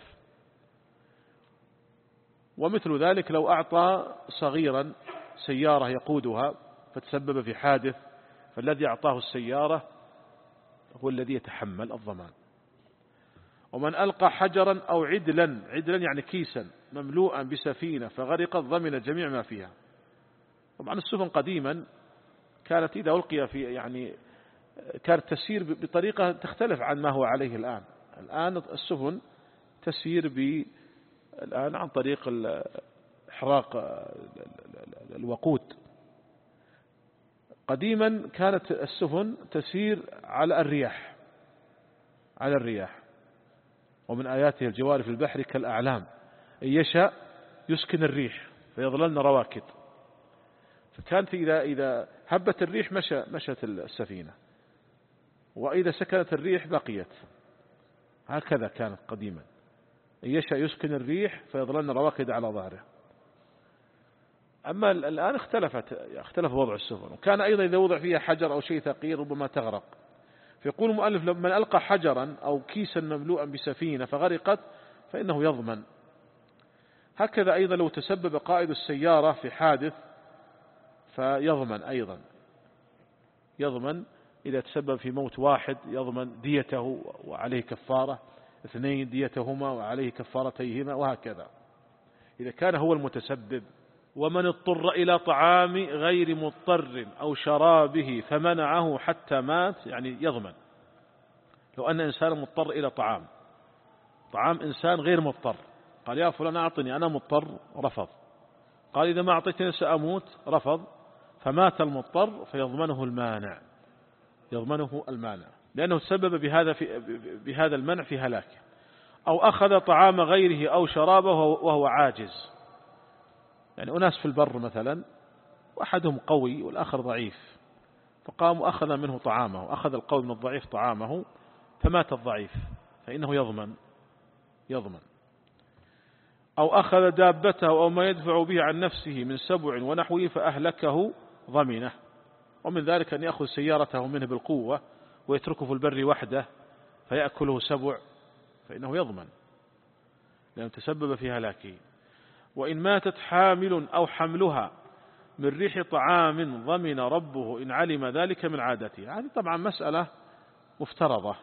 ومثل ذلك لو أعطى صغيرا سيارة يقودها فتسبب في حادث فالذي أعطاه السيارة هو الذي يتحمل الضمان. ومن ألقى حجرا أو عدلا، عدلا يعني كيسا مملوءا بسفينة فغرقت ضمن جميع ما فيها. طبعا السفن قديما كانت إذا ألقي في يعني كانت تسير بطريقة تختلف عن ما هو عليه الآن. الآن السفن تسير الآن عن طريق إحراق الوقود. قديما كانت السفن تسير على الرياح على الرياح ومن آياته الجوار في البحر كالأعلام إن يشاء يسكن الريح فيظللن رواكد. فكانت إذا إذا هبت الريح مشى مشت السفينة وإذا سكنت الريح بقيت. هكذا كانت قديما إن يشاء يسكن الريح فيظللن رواكد على ظهره. أما الآن اختلفت اختلف وضع السفن. وكان أيضا إذا وضع فيها حجر أو شيء ثقيل ربما تغرق. فيقول المؤلف من ألقى حجرا أو كيسا مملوءا بسفينة فغرقت فإنه يضمن. هكذا أيضا لو تسبب قائد السيارة في حادث فيضمن أيضا، يضمن إذا تسبب في موت واحد يضمن ديته وعليه كفارة، اثنين ديتهما وعليه كفارتيهما، وهكذا إذا كان هو المتسبب. ومن اضطر إلى طعام غير مضطر أو شرابه فمنعه حتى مات يعني يضمن. لو أن إنسان مضطر إلى طعام طعام إنسان غير مضطر قال يا فلان أعطني أنا مضطر رفض، قال إذا ما أعطيتني سأموت رفض، فمات المضطر فيضمنه المانع يضمنه المانع لأنه تسبب بهذا في بهذا المنع في هلاكه. أو أخذ طعام غيره أو شرابه وهو عاجز، يعني أناس في البر مثلا وأحدهم قوي والآخر ضعيف فقام أخذ منه طعامه، أخذ القوي من الضعيف طعامه فمات الضعيف فإنه يضمن يضمن. أو أخذ دابته أو ما يدفع به عن نفسه من سبع ونحوه فأهلكه ضمنه. ومن ذلك أن يأخذ سيارته منه بالقوة ويتركه في البر وحده فيأكله سبع، فإنه يضمن لأنه تسبب في هلاكه. وإن ماتت حامل أو حملها من ريح طعام ضمن ربه إن علم ذلك من عادته. هذه طبعا مسألة مفترضة.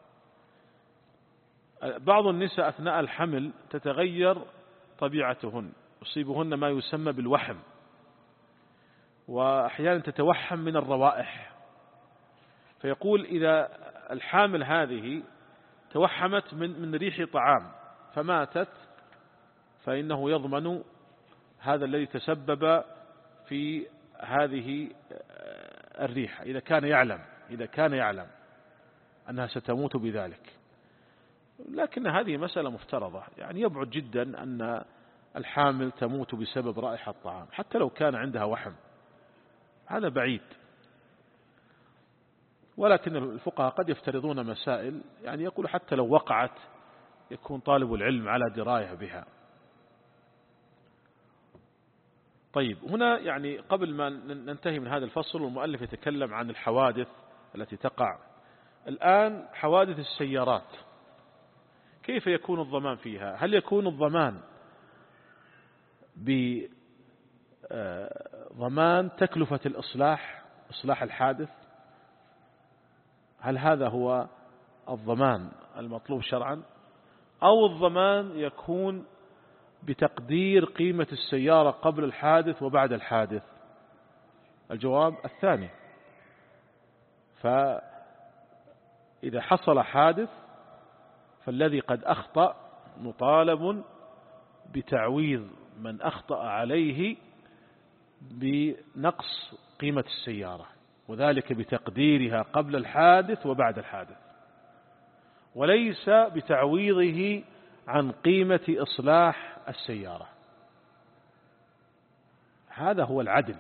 بعض النساء أثناء الحمل تتغير طبيعتهن، يصيبهن ما يسمى بالوحم، وأحيانا تتوحم من الروائح، فيقول إذا الحامل هذه توحمت من من ريح طعام فماتت فإنه يضمن هذا الذي تسبب في هذه الريح إذا كان يعلم إذا كان يعلم أنها ستموت بذلك. لكن هذه مسألة مفترضة، يعني يبعد جدا أن الحامل تموت بسبب رائحة الطعام حتى لو كان عندها وحم، هذا بعيد. ولكن الفقهاء قد يفترضون مسائل، يعني يقول حتى لو وقعت يكون طالب العلم على دراية بها. طيب، هنا يعني قبل ما ننتهي من هذا الفصل والمؤلف يتكلم عن الحوادث التي تقع الآن. حوادث السيارات كيف يكون الضمان فيها؟ هل يكون الضمان بضمان تكلفة الإصلاح إصلاح الحادث؟ هل هذا هو الضمان المطلوب شرعا، أو الضمان يكون بتقدير قيمة السيارة قبل الحادث وبعد الحادث؟ الجواب الثاني. فإذا حصل حادث فالذي قد أخطأ مطالب بتعويض من أخطأ عليه بنقص قيمة السيارة، وذلك بتقديرها قبل الحادث وبعد الحادث، وليس بتعويضه عن قيمة إصلاح السيارة. هذا هو العدل.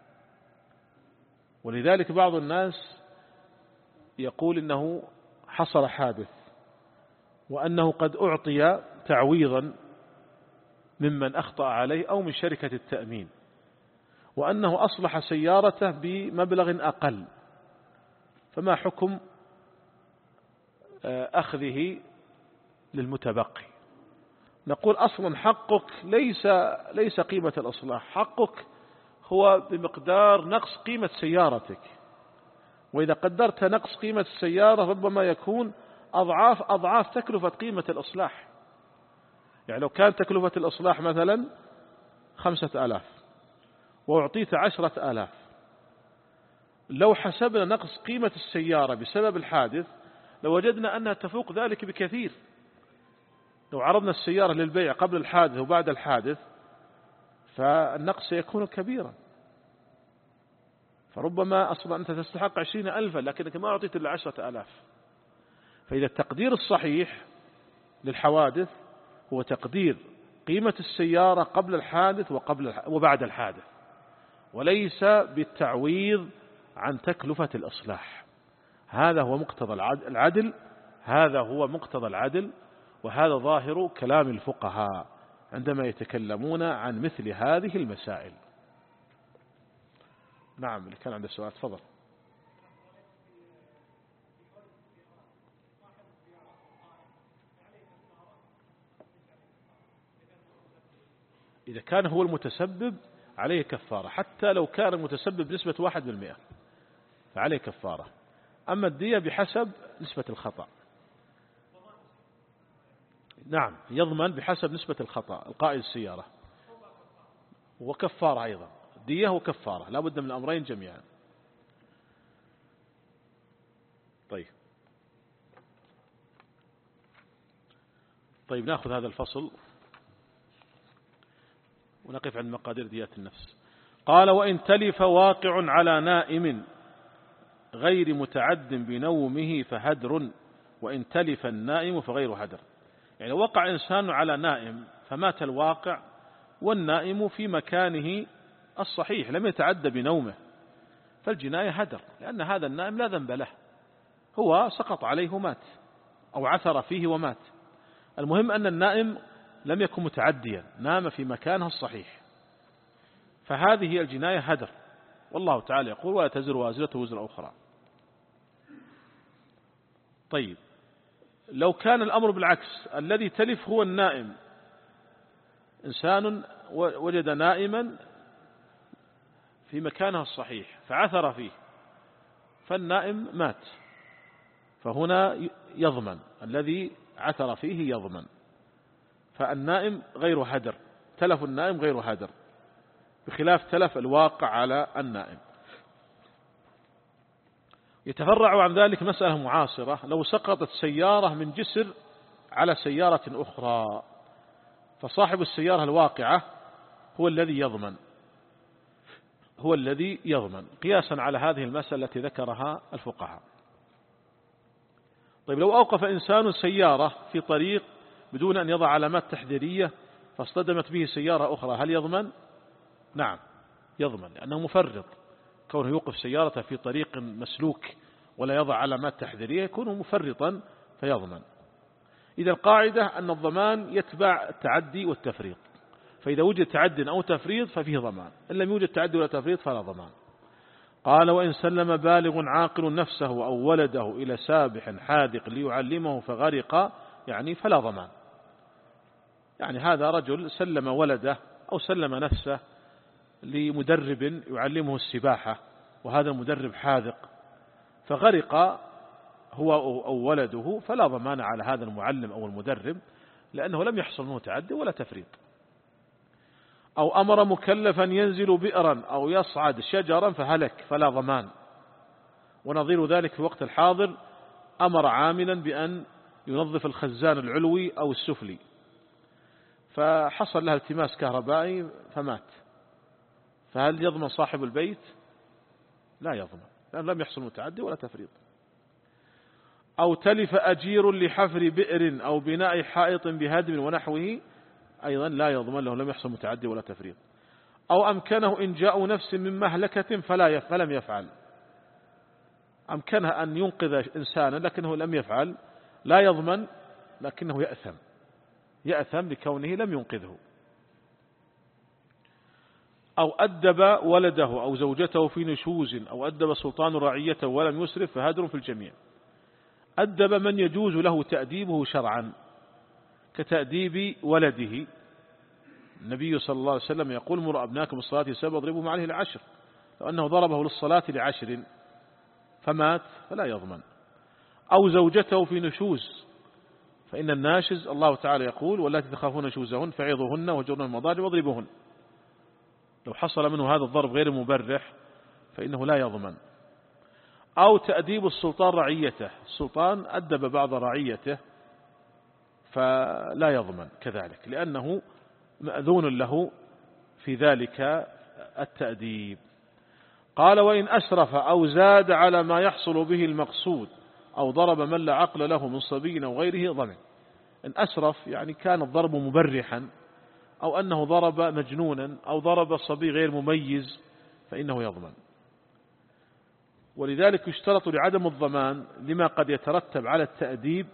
ولذلك بعض الناس يقول إنه حصل حادث وأنه قد أعطي تعويضا ممن أخطأ عليه أو من شركة التأمين، وأنه أصلح سيارته بمبلغ أقل، فما حكم أخذه للمتبقي؟ نقول أصلا حقك ليس ليس قيمة الإصلاح، حقك هو بمقدار نقص قيمة سيارتك، وإذا قدرت نقص قيمة السيارة ربما يكون أضعاف أضعاف تكلفة قيمة الإصلاح. يعني لو كانت تكلفة الإصلاح مثلا خمسة آلاف وأعطيت عشرة آلاف، لو حسبنا نقص قيمة السيارة بسبب الحادث لوجدنا أنها تفوق ذلك بكثير. لو عرضنا السيارة للبيع قبل الحادث وبعد الحادث فالنقص سيكون كبيرا، فربما أصلا أنت تستحق عشرين ألفا لكنك ما أعطيت إلا عشرة آلاف. فإذا التقدير الصحيح للحوادث هو تقدير قيمة السيارة قبل الحادث وقبل وبعد الحادث، وليس بالتعويض عن تكلفة الإصلاح. هذا هو مقتضى العدل، هذا هو مقتضى العدل، وهذا ظاهر كلام الفقهاء عندما يتكلمون عن مثل هذه المسائل. نعم، اللي كان عنده سؤال تفضل. إذا كان هو المتسبب عليه كفارة، حتى لو كان المتسبب نسبة واحد بالمئة فعليه كفارة. أما الدية بحسب نسبة الخطأ. نعم، يضمن بحسب نسبة الخطأ القائد السيارة، وكفارة أيضا، دية وكفارة، لا بد من الأمرين جميعا. طيب طيب نأخذ هذا الفصل ونقف عند مقادير ديات النفس. قال: وإن تلف واقع على نائم غير متعد بنومه فهدر، وإن تلف النائم فغير هدر. يعني وقع إنسان على نائم فمات الواقع والنائم في مكانه الصحيح لم يتعد بنومه، فالجناية هدر، لأن هذا النائم لا ذنب له، هو سقط عليه ومات أو عثر فيه ومات. المهم أن النائم لم يكن متعديا، نام في مكانه الصحيح، فهذه الجناية هدر والله تعالى يقول ولا تزر وازرة وزر أخرى. طيب لو كان الأمر بالعكس، الذي تلف هو النائم، إنسان وجد نائما في مكانه الصحيح فعثر فيه فالنائم مات، فهنا يضمن، الذي عثر فيه يضمن، فالنائم غير هدر، تلف النائم غير هدر، بخلاف تلف الواقع على النائم. يتفرع عن ذلك مسألة معاصرة، لو سقطت سيارة من جسر على سيارة أخرى فصاحب السيارة الواقعة هو الذي يضمن، هو الذي يضمن قياسا على هذه المسألة التي ذكرها الفقهاء. طيب لو أوقف إنسان سيارة في طريق بدون أن يضع علامات تحذيرية فاصطدمت به سيارة أخرى، هل يضمن؟ نعم يضمن، لأنه مفرط، كونه يوقف سيارته في طريق مسلوك ولا يضع علامات تحذيرية يكون مفرطا فيضمن. إذا القاعدة أن الضمان يتبع التعدي والتفريط، فإذا وجد تعد أو تفريط ففيه ضمان، إن لم يوجد تعد ولا تفريط فلا ضمان. قال وإن سلم بالغ عاقل نفسه أو ولده إلى سابح حاذق ليعلمه فغرق يعني فلا ضمان. يعني هذا رجل سلم ولده أو سلم نفسه لمدرب يعلمه السباحة، وهذا المدرب حاذق فغرق هو أو ولده، فلا ضمان على هذا المعلم أو المدرب، لأنه لم يحصل منه تعدي ولا تفريط. أو أمر مكلفا ينزل بئرا أو يصعد شجرا فهلك فلا ضمان. ونظير ذلك في وقت الحاضر أمر عاملا بأن ينظف الخزان العلوي أو السفلي، فحصل له التماس كهربائي فمات، فهل يضمن صاحب البيت؟ لا يضمن، لأن لم يحصل متعدي ولا تفريط. أو تلف أجير لحفر بئر أو بناء حائط بهدم ونحوه أيضا لا يضمن له، لم يحصل متعدي ولا تفريط. أو أمكنه إنجاء نفس من مهلكة فلا فلم يفعل، أمكنه أن ينقذ إنسانا لكنه لم يفعل، لا يضمن لكنه يأثم، يأثم لكونه لم ينقذه. أو أدب ولده أو زوجته في نشوز أو أدب سلطان رعيته ولم يسرف فهدر في الجميع. أدب من يجوز له تأديبه شرعا كتأديب ولده، النبي صلى الله عليه وسلم يقول مروا أبناكم بالصلاة سبع واضربوا عليه العشر، لو أنه ضربه للصلاة لعشر فمات فلا يضمن. أو زوجته في نشوز، فإن الناشز الله تعالى يقول واللاتي تخافون نشوزهن فعظوهن واهجرن في المضاجع واضربوهن، لو حصل منه هذا الضرب غير مبرح فإنه لا يضمن. أو تأديب السلطان رعيته، السلطان أدب بعض رعيته فلا يضمن كذلك، لأنه مأذون له في ذلك التأديب. قال وإن أسرف أو زاد على ما يحصل به المقصود أو ضرب من لا عقل له من صبي أو غيره ضمن. إن أسرف يعني كان الضرب مبرحا، أو أنه ضرب مجنونا أو ضرب صبي غير مميز فإنه يضمن. ولذلك يشترط لعدم الضمان لما قد يترتب على التأديب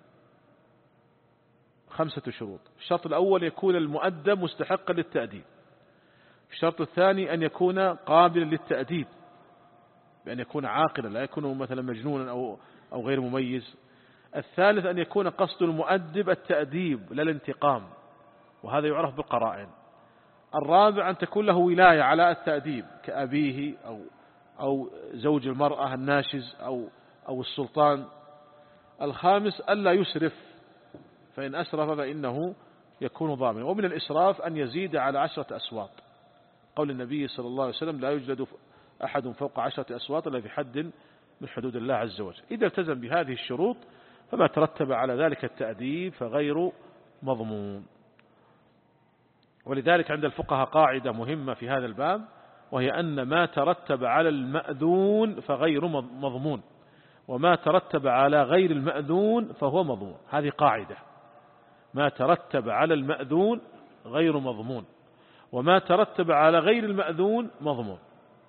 خمسة شروط. الشرط الأول يكون المؤدب مستحقا للتأديب، الشرط الثاني أن يكون قابلا للتأديب بأن يكون عاقلا لا يكون مثلا مجنونا أو, أو غير مميز. الثالث أن يكون قصد المؤدب التأديب لا الانتقام، وهذا يعرف بالقرائن. الرابع أن تكون له ولاية على التأديب كأبيه أو, أو زوج المرأة الناشز أو, أو السلطان. الخامس ألا يسرف، فإن أسرف فإنه يكون ضامنا. ومن الإسراف أن يزيد على عشرة أسواط، قول النبي صلى الله عليه وسلم لا يجلد أحد فوق عشرة أسواط إلا في حد من حدود الله عز وجل. إذا التزم بهذه الشروط فما ترتب على ذلك التأديب فغير مضمون. ولذلك عند الفقهاء قاعدة مهمة في هذا الباب، وهي أن ما ترتب على المأذون فغير مضمون، وما ترتب على غير المأذون فهو مضمون. هذه قاعدة، ما ترتب على المأذون غير مضمون، وما ترتب على غير المأذون مضمون.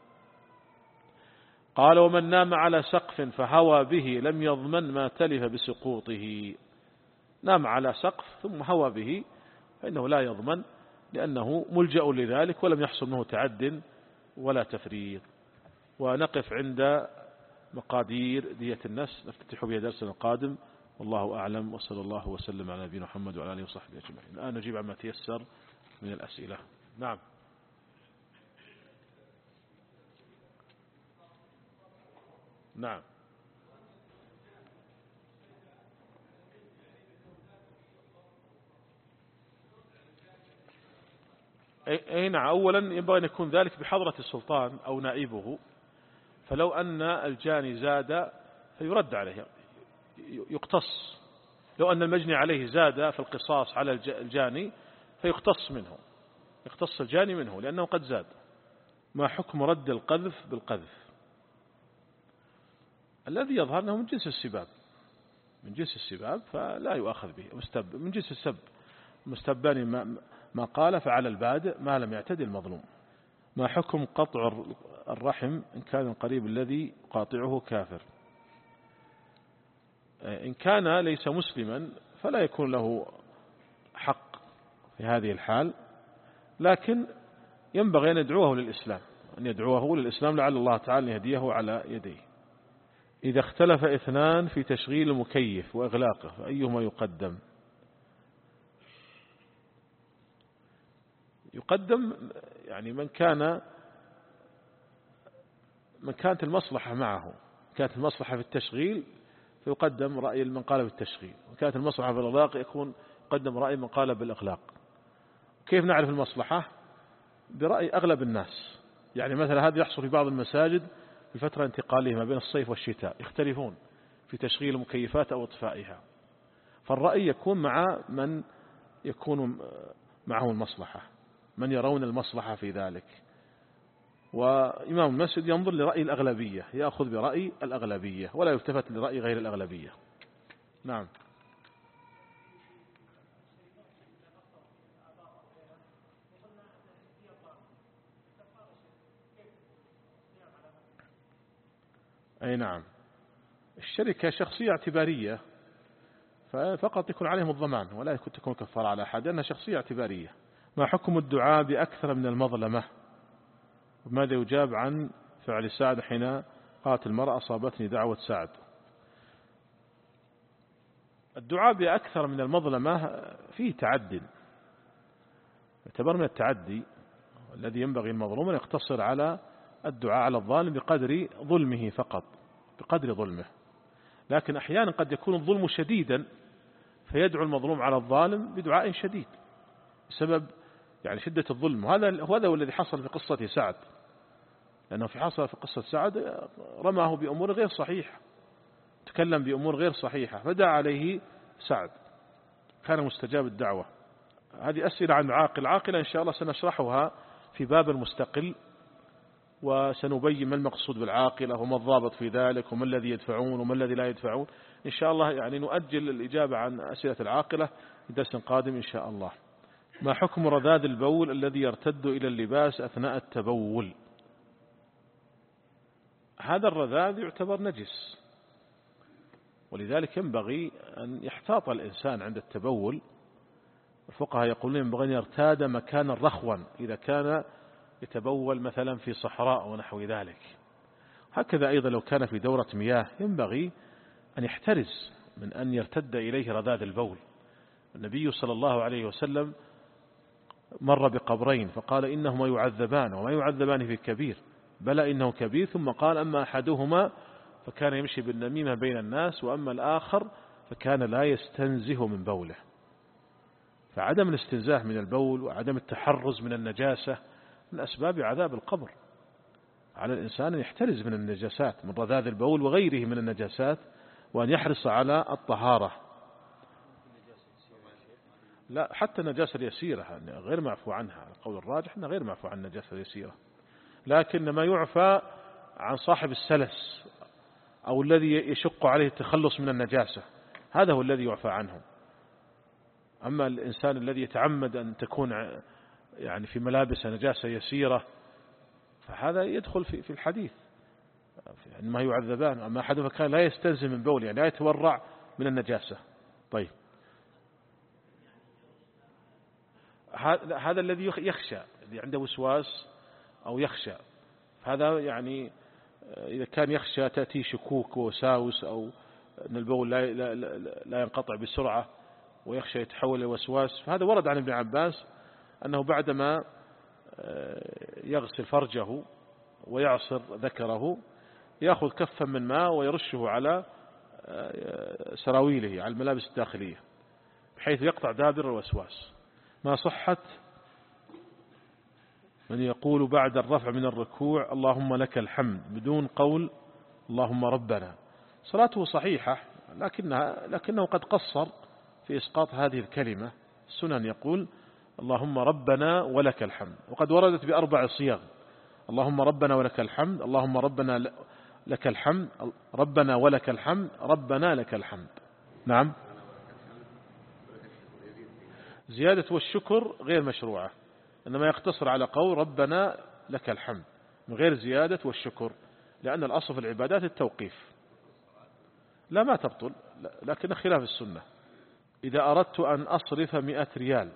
قال ومن نام على سقف فهوى به لم يضمن ما تلف بسقوطه. نام على سقف ثم هوى به فإنه لا يضمن، لأنه ملجأ لذلك ولم يحصل منه تعد ولا تفريط. ونقف عند مقادير دية النفس، نفتتح بها درسنا القادم، والله أعلم، وصلى الله وسلم على نبينا محمد وعلى آله وصحبه أجمعين. الآن نجيب عما تيسر من الأسئلة. نعم. نعم. أي نعم. أولا ينبغي أن يكون ذلك بحضرة السلطان أو نائبه، فلو أن الجاني زاد فيرد عليه يقتص، لو أن المجني عليه زاد في القصاص على الجاني فيقتص منه، يقتص الجاني منه لأنه قد زاد. ما حكم رد القذف بالقذف؟ الذي يظهر أنه من جنس السباب، من جنس السباب فلا يؤخذ به. مستب من جنس السب، مستبان ما, ما قال فعلى البادئ ما لم يعتد المظلوم. ما حكم قطع الرحم إن كان القريب الذي قاطعه كافر؟ إن كان ليس مسلما فلا يكون له حق في هذه الحال، لكن ينبغي أن يدعوه للإسلام، أن يدعوه للإسلام لعل الله تعالى يهديه على يديه. إذا اختلف اثنان في تشغيل المكيف وإغلاقه فأيهما يقدم؟ يقدم يعني من كان من كانت المصلحة معه، كانت المصلحة في التشغيل فيقدم رأي من قال بالتشغيل، وكانت المصلحة في الإغلاق يكون يقدم رأي من قال بالإغلاق. كيف نعرف المصلحة؟ برأي أغلب الناس. يعني مثلا هذا يحصل في بعض المساجد في فترة انتقالية ما بين الصيف والشتاء، يختلفون في تشغيل المكيفات أو إطفائها، فالرأي يكون مع من يكون معه المصلحة، من يرون المصلحة في ذلك. وإمام المسجد ينظر لرأي الأغلبية، يأخذ برأي الأغلبية ولا يلتفت لرأي غير الأغلبية. نعم. أي نعم. الشركة شخصية اعتبارية فقط يكون عليهم الضمان ولا تكون كفارة على أحد، لأنها شخصية اعتبارية. ما حكم الدعاء بأكثر من المظلمة؟ وماذا يجاب عن فعل سعد حين قالت المرأة أصابتني دعوة سعد؟ الدعاء بأكثر من المظلمة فيه تعد، يعتبر من التعدي، الذي ينبغي المظلوم أن يقتصر على الدعاء على الظالم بقدر ظلمه فقط، بقدر ظلمه. لكن أحيانا قد يكون الظلم شديدا فيدعو المظلوم على الظالم بدعاء شديد بسبب يعني شدة الظلم. وهذا هذا هو الذي حصل في قصة سعد، لأنه في حصل في قصة سعد رماه بأمور غير صحيحة، تكلم بأمور غير صحيحة فدعا عليه سعد، كان مستجاب الدعوة. هذه أسئلة عن عاقل عاقلة إن شاء الله سنشرحها في باب المستقل، وسنبين ما المقصود بالعاقلة وما الضابط في ذلك وما الذي يدفعون وما الذي لا يدفعون إن شاء الله. يعني نؤجل الإجابة عن أسئلة العاقلة لدرس قادم إن شاء الله. ما حكم رذاذ البول الذي يرتد إلى اللباس أثناء التبول؟ هذا الرذاذ يعتبر نجس، ولذلك ينبغي أن يحتاط الإنسان عند التبول. الفقهاء يقولون ينبغي أن يرتاد مكانا رخوا إذا كان يتبول مثلا في صحراء ونحو ذلك. هكذا أيضا لو كان في دورة مياه ينبغي أن يحترز من أن يرتد إليه رذاذ البول. النبي صلى الله عليه وسلم مر بقبرين فقال إنهما يعذبان وما يعذبان في كبير، بلى إنه كبير، ثم قال أما أحدهما فكان يمشي بالنميمة بين الناس وأما الآخر فكان لا يستنزه من بوله. فعدم الاستنزاه من البول وعدم التحرز من النجاسة من أسباب عذاب القبر. على الإنسان أن يحترز من النجاسات من رذاذ البول وغيره من النجاسات، وأن يحرص على الطهارة. لا، حتى النجاسة اليسيرة غير معفو عنها، القول الراجح أنه غير معفو عن النجاسة اليسيرة، لكن ما يعفى عن صاحب السلس أو الذي يشق عليه التخلص من النجاسة، هذا هو الذي يعفى عنه. أما الإنسان الذي يتعمد أن تكون يعني في ملابس نجاسة يسيرة فهذا يدخل في في الحديث يعني ما يعذبان. أما أحد فكان لا يستلزم من بول يعني لا يتورع من النجاسة. طيب، هذا الذي يخشى، الذي عنده وسواس أو يخشى، هذا يعني إذا كان يخشى تأتي شكوك ووساوس أو أن البول لا, لا, لا, لا ينقطع بسرعة ويخشى يتحول إلى وسواس، فهذا ورد عن ابن عباس أنه بعدما يغسل فرجه ويعصر ذكره يأخذ كفا من ماء ويرشه على سراويله على الملابس الداخلية بحيث يقطع دابر الوسواس. ما صحت من يقول بعد الرفع من الركوع اللهم لك الحمد بدون قول اللهم ربنا، صلاته صحيحة لكنها لكنه قد قصر في إسقاط هذه الكلمة. السنن يقول اللهم ربنا ولك الحمد، وقد وردت بأربع صيغ: اللهم ربنا ولك الحمد، اللهم ربنا لك الحمد، ربنا ولك الحمد، ربنا لك الحمد. نعم، زيادة والشكر غير مشروعة، إنما يقتصر على قول ربنا لك الحمد من غير زيادة والشكر، لأن الأصل في العبادات التوقيف. لا ما تبطل، لكن خلاف السنة. إذا أردت أن أصرف مئة ريال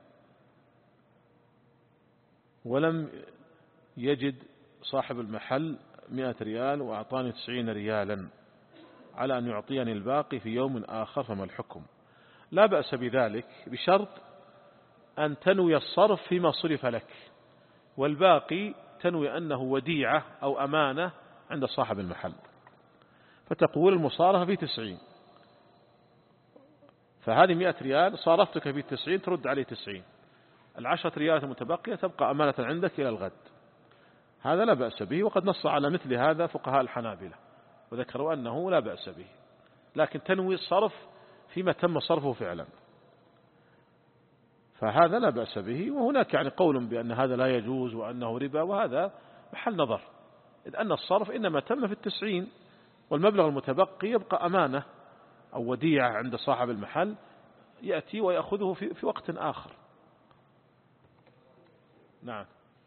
ولم يجد صاحب المحل مئة ريال وأعطاني تسعين ريالا على أن يعطيني الباقي في يوم آخر، فما الحكم؟ لا بأس بذلك بشرط أن تنوي الصرف فيما صرف لك، والباقي تنوي أنه وديعة أو أمانة عند صاحب المحل، فتقول المصارفة في تسعين، فهذه مئة ريال صارفتك في تسعين ترد عليه تسعين، العشرة ريالات المتبقية تبقى أمانة عندك إلى الغد. هذا لا بأس به، وقد نص على مثل هذا فقهاء الحنابلة وذكروا أنه لا بأس به، لكن تنوي الصرف فيما تم صرفه فعلا، فهذا لا بأس به. وهناك يعني قول بأن هذا لا يجوز وأنه ربا، وهذا محل نظر، إذ أن الصرف إنما تم في التسعين، والمبلغ المتبقي يبقى أمانة أو وديعة عند صاحب المحل يأتي ويأخذه في, في وقت آخر. نعم.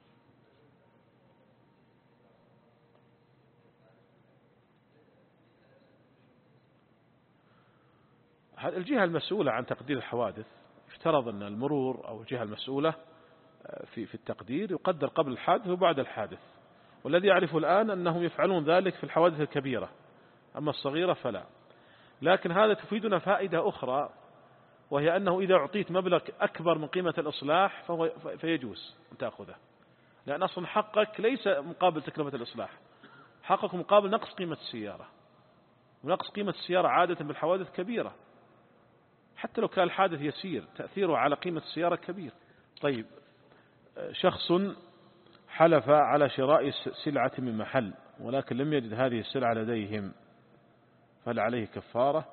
الجهة المسؤولة عن تقدير الحوادث يفترض أن المرور أو الجهة المسؤولة في في التقدير يقدر قبل الحادث وبعد الحادث، والذي يعرف الآن أنهم يفعلون ذلك في الحوادث الكبيرة، أما الصغيرة فلا. لكن هذا تفيدنا فائدة أخرى، وهي أنه إذا أعطيت مبلغ أكبر من قيمة الإصلاح فهو فيجوز أن تأخذه، لأن أصلا حقك ليس مقابل تكلفة الإصلاح، حقك مقابل نقص قيمة السيارة، ونقص قيمة السيارة عادة بالحوادث كبيرة، حتى لو كان الحادث يسير تأثيره على قيمة السيارة كبير. طيب، شخص حلف على شراء سلعة من محل ولكن لم يجد هذه السلعة لديهم، فهل عليه كفارة؟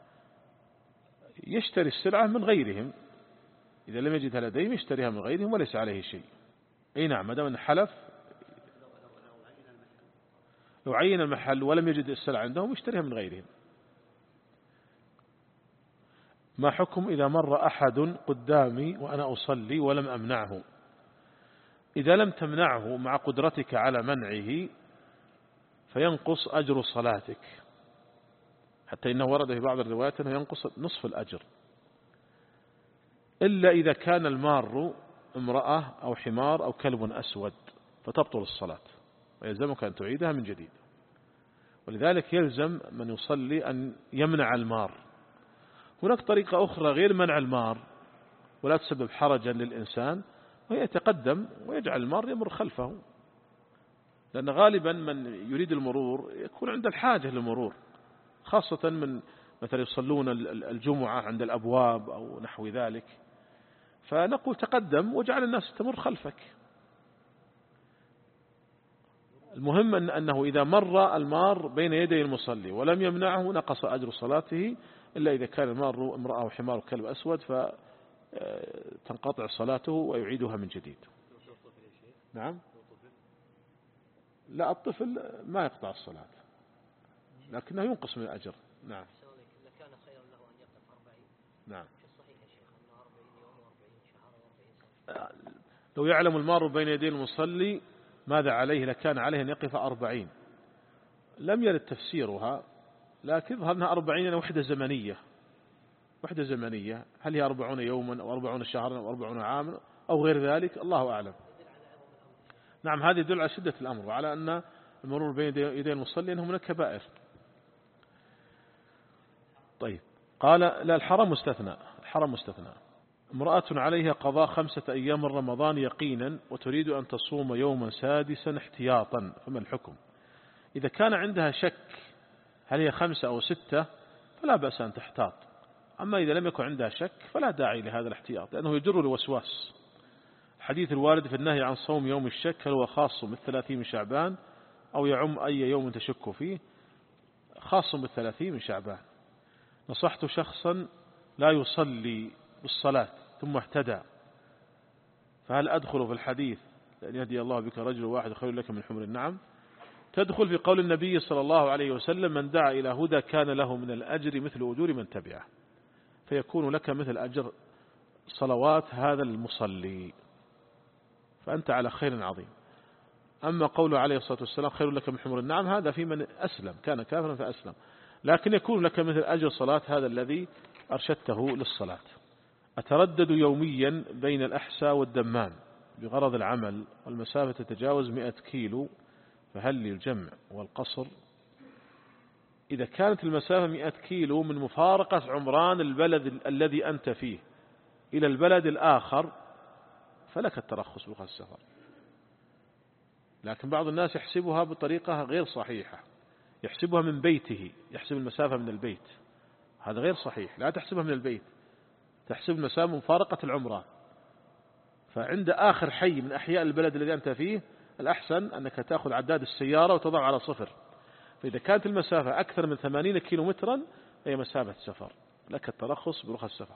يشتري السلعة من غيرهم، إذا لم يجدها لديهم يشتريها من غيرهم وليس عليه شيء. أي نعم، ما دام أن حلف، لو عين المحل ولم يجد السلعة عندهم يشتريها من غيرهم. ما حكم إذا مر أحد قدامي وأنا أصلي ولم أمنعه؟ إذا لم تمنعه مع قدرتك على منعه فينقص أجر صلاتك، حتى إنه ورد في بعض الروايات أنه ينقص نصف الأجر، إلا إذا كان المار امرأة أو حمار أو كلب أسود فتبطل الصلاة ويلزمك أن تعيدها من جديد. ولذلك يلزم من يصلي أن يمنع المار. هناك طريقة أخرى غير منع المار ولا تسبب حرجا للإنسان، وهي يتقدم ويجعل المار يمر خلفه، لأن غالبا من يريد المرور يكون عند الحاجة للمرور، خاصة من مثلا يصلون الجمعة عند الأبواب أو نحو ذلك، فنقول تقدم وجعل الناس تمر خلفك. المهم أن أنه إذا مر المار بين يدي المصلي ولم يمنعه نقص أجر صلاته، إلا إذا كان المار امرأة وحمار وكلب أسود فتنقطع صلاته ويعيدها من جديد. نعم، لا، الطفل ما يقطع الصلاة لكنه ينقص من الأجر. نعم.
كان خيرا له أن يقف أربعين.
نعم.
صحيح يا شيخ أنه أربعين يوم وأربعين شهر وأربعين سنة.
لو يعلم المار بين يدي المصلي ماذا عليه لكان عليه أن يقف أربعين. لم يرد تفسيرها، لكن ظهر أنها أربعين وحدة زمنية، وحدة زمنية، هل هي أربعون يوما أو أربعون شهرا أو أربعون عاما أو غير ذلك، الله أعلم. نعم، هذه يدل على شدة الأمر وعلى أن المرور بين يدي المصلي أنه من الكبائر. طيب قال لا الحرم مستثنى، الحرم مستثنى. امرأة عليها قضاء خمسة أيام من رمضان يقينا وتريد أن تصوم يوما سادسا احتياطا، فما الحكم؟ إذا كان عندها شك هل هي خمسة أو ستة فلا بأس أن تحتاط، أما إذا لم يكن عندها شك فلا داعي لهذا الاحتياط لأنه يجر الوسواس. حديث الوارد في النهي عن صوم يوم الشك هل هو خاص بالثلاثين من شعبان أو يعم أي يوم تشك فيه؟ خاص بالثلاثين من شعبان. نصحت شخصا لا يصلي بالصلاة ثم اهتدى، فهل أدخل في الحديث لأن يهدي الله بك رجل واحد خير لك من حمر النعم؟ تدخل في قول النبي صلى الله عليه وسلم من دعا إلى هدى كان له من الأجر مثل أجور من تبعه، فيكون لك مثل أجر صلوات هذا المصلي، فأنت على خير عظيم. أما قوله عليه الصلاة والسلام خير لك من حمر النعم هذا في من أسلم كان كافرا فأسلم، لكن يكون لك مثل أجر صلاة هذا الذي أرشدته للصلاة. أتردد يوميا بين الأحساء والدمام بغرض العمل والمسافة تتجاوز مئة كيلو، فهل لي الجمع والقصر؟ إذا كانت المسافة مئة كيلو من مفارقة عمران البلد الذي أنت فيه إلى البلد الآخر فلك الترخص برخص السفر، لكن بعض الناس يحسبها بطريقة غير صحيحة، يحسبها من بيته، يحسب المسافة من البيت، هذا غير صحيح، لا تحسبها من البيت، تحسب المسافة مفارقة العمران. فعند آخر حي من أحياء البلد الذي أنت فيه الأحسن أنك تأخذ عداد السيارة وتضع على صفر، فإذا كانت المسافة أكثر من ثمانين كيلو مترا هي مسافة سفر، لك الترخص برخص السفر.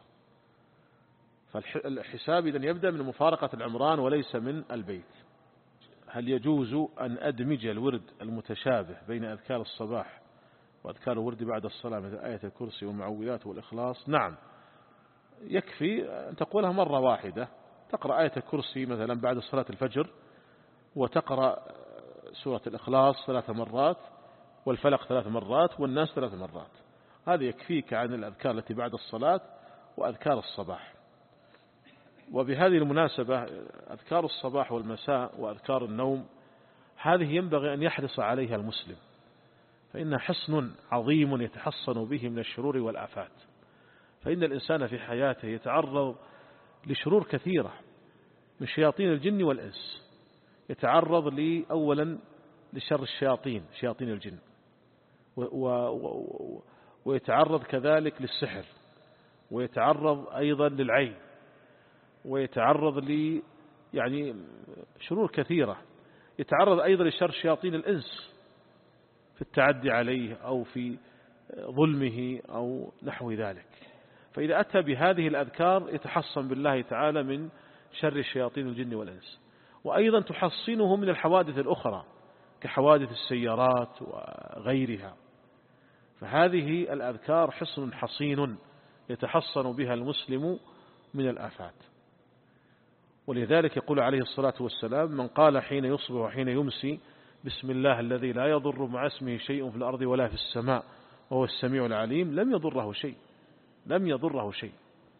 فالحساب إذن يبدأ من مفارقة العمران وليس من البيت. هل يجوز أن أدمج الورد المتشابه بين أذكار الصباح وأذكار الورد بعد الصلاة مثل آية الكرسي والمعوذات والإخلاص؟ نعم، يكفي أن تقولها مرة واحدة، تقرأ آية الكرسي مثلا بعد صلاة الفجر، وتقرأ سورة الإخلاص ثلاث مرات والفلق ثلاث مرات والناس ثلاث مرات، هذا يكفيك عن الأذكار التي بعد الصلاة وأذكار الصباح. وبهذه المناسبة أذكار الصباح والمساء وأذكار النوم هذه ينبغي أن يحرص عليها المسلم، فإنها حصن عظيم يتحصن به من الشرور والآفات. فإن الإنسان في حياته يتعرض لشرور كثيرة من شياطين الجن والإنس، يتعرض لي أولا لشر الشياطين شياطين الجن، و و ويتعرض كذلك للسحر، ويتعرض أيضا للعين، ويتعرض لي يعني شرور كثيرة، يتعرض أيضا لشر شياطين الإنس في التعدي عليه أو في ظلمه أو نحو ذلك. فإذا أتى بهذه الأذكار يتحصن بالله تعالى من شر شياطين الجن والإنس، وأيضا تحصنه من الحوادث الأخرى كحوادث السيارات وغيرها. فهذه الأذكار حصن حصين يتحصن بها المسلم من الآفات. ولذلك يقول عليه الصلاة والسلام من قال حين يصبح وحين يمسي بسم الله الذي لا يضر مع اسمه شيء في الأرض ولا في السماء وهو السميع العليم لم يضره شيء، لم يضره شيء.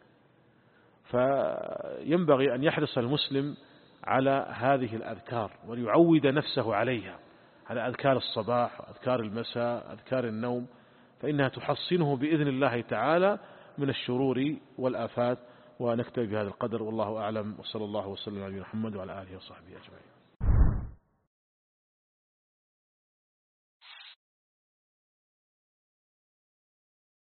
فينبغي أن يحرص المسلم على هذه الأذكار وليعود نفسه عليها، على أذكار الصباح وأذكار المساء أذكار النوم، فإنها تحصنه بإذن الله تعالى من الشرور والآفات. ونكتفي بهذا القدر والله أعلم، وصلى الله وسلم على محمد وعلى آله وصحبه أجمعين.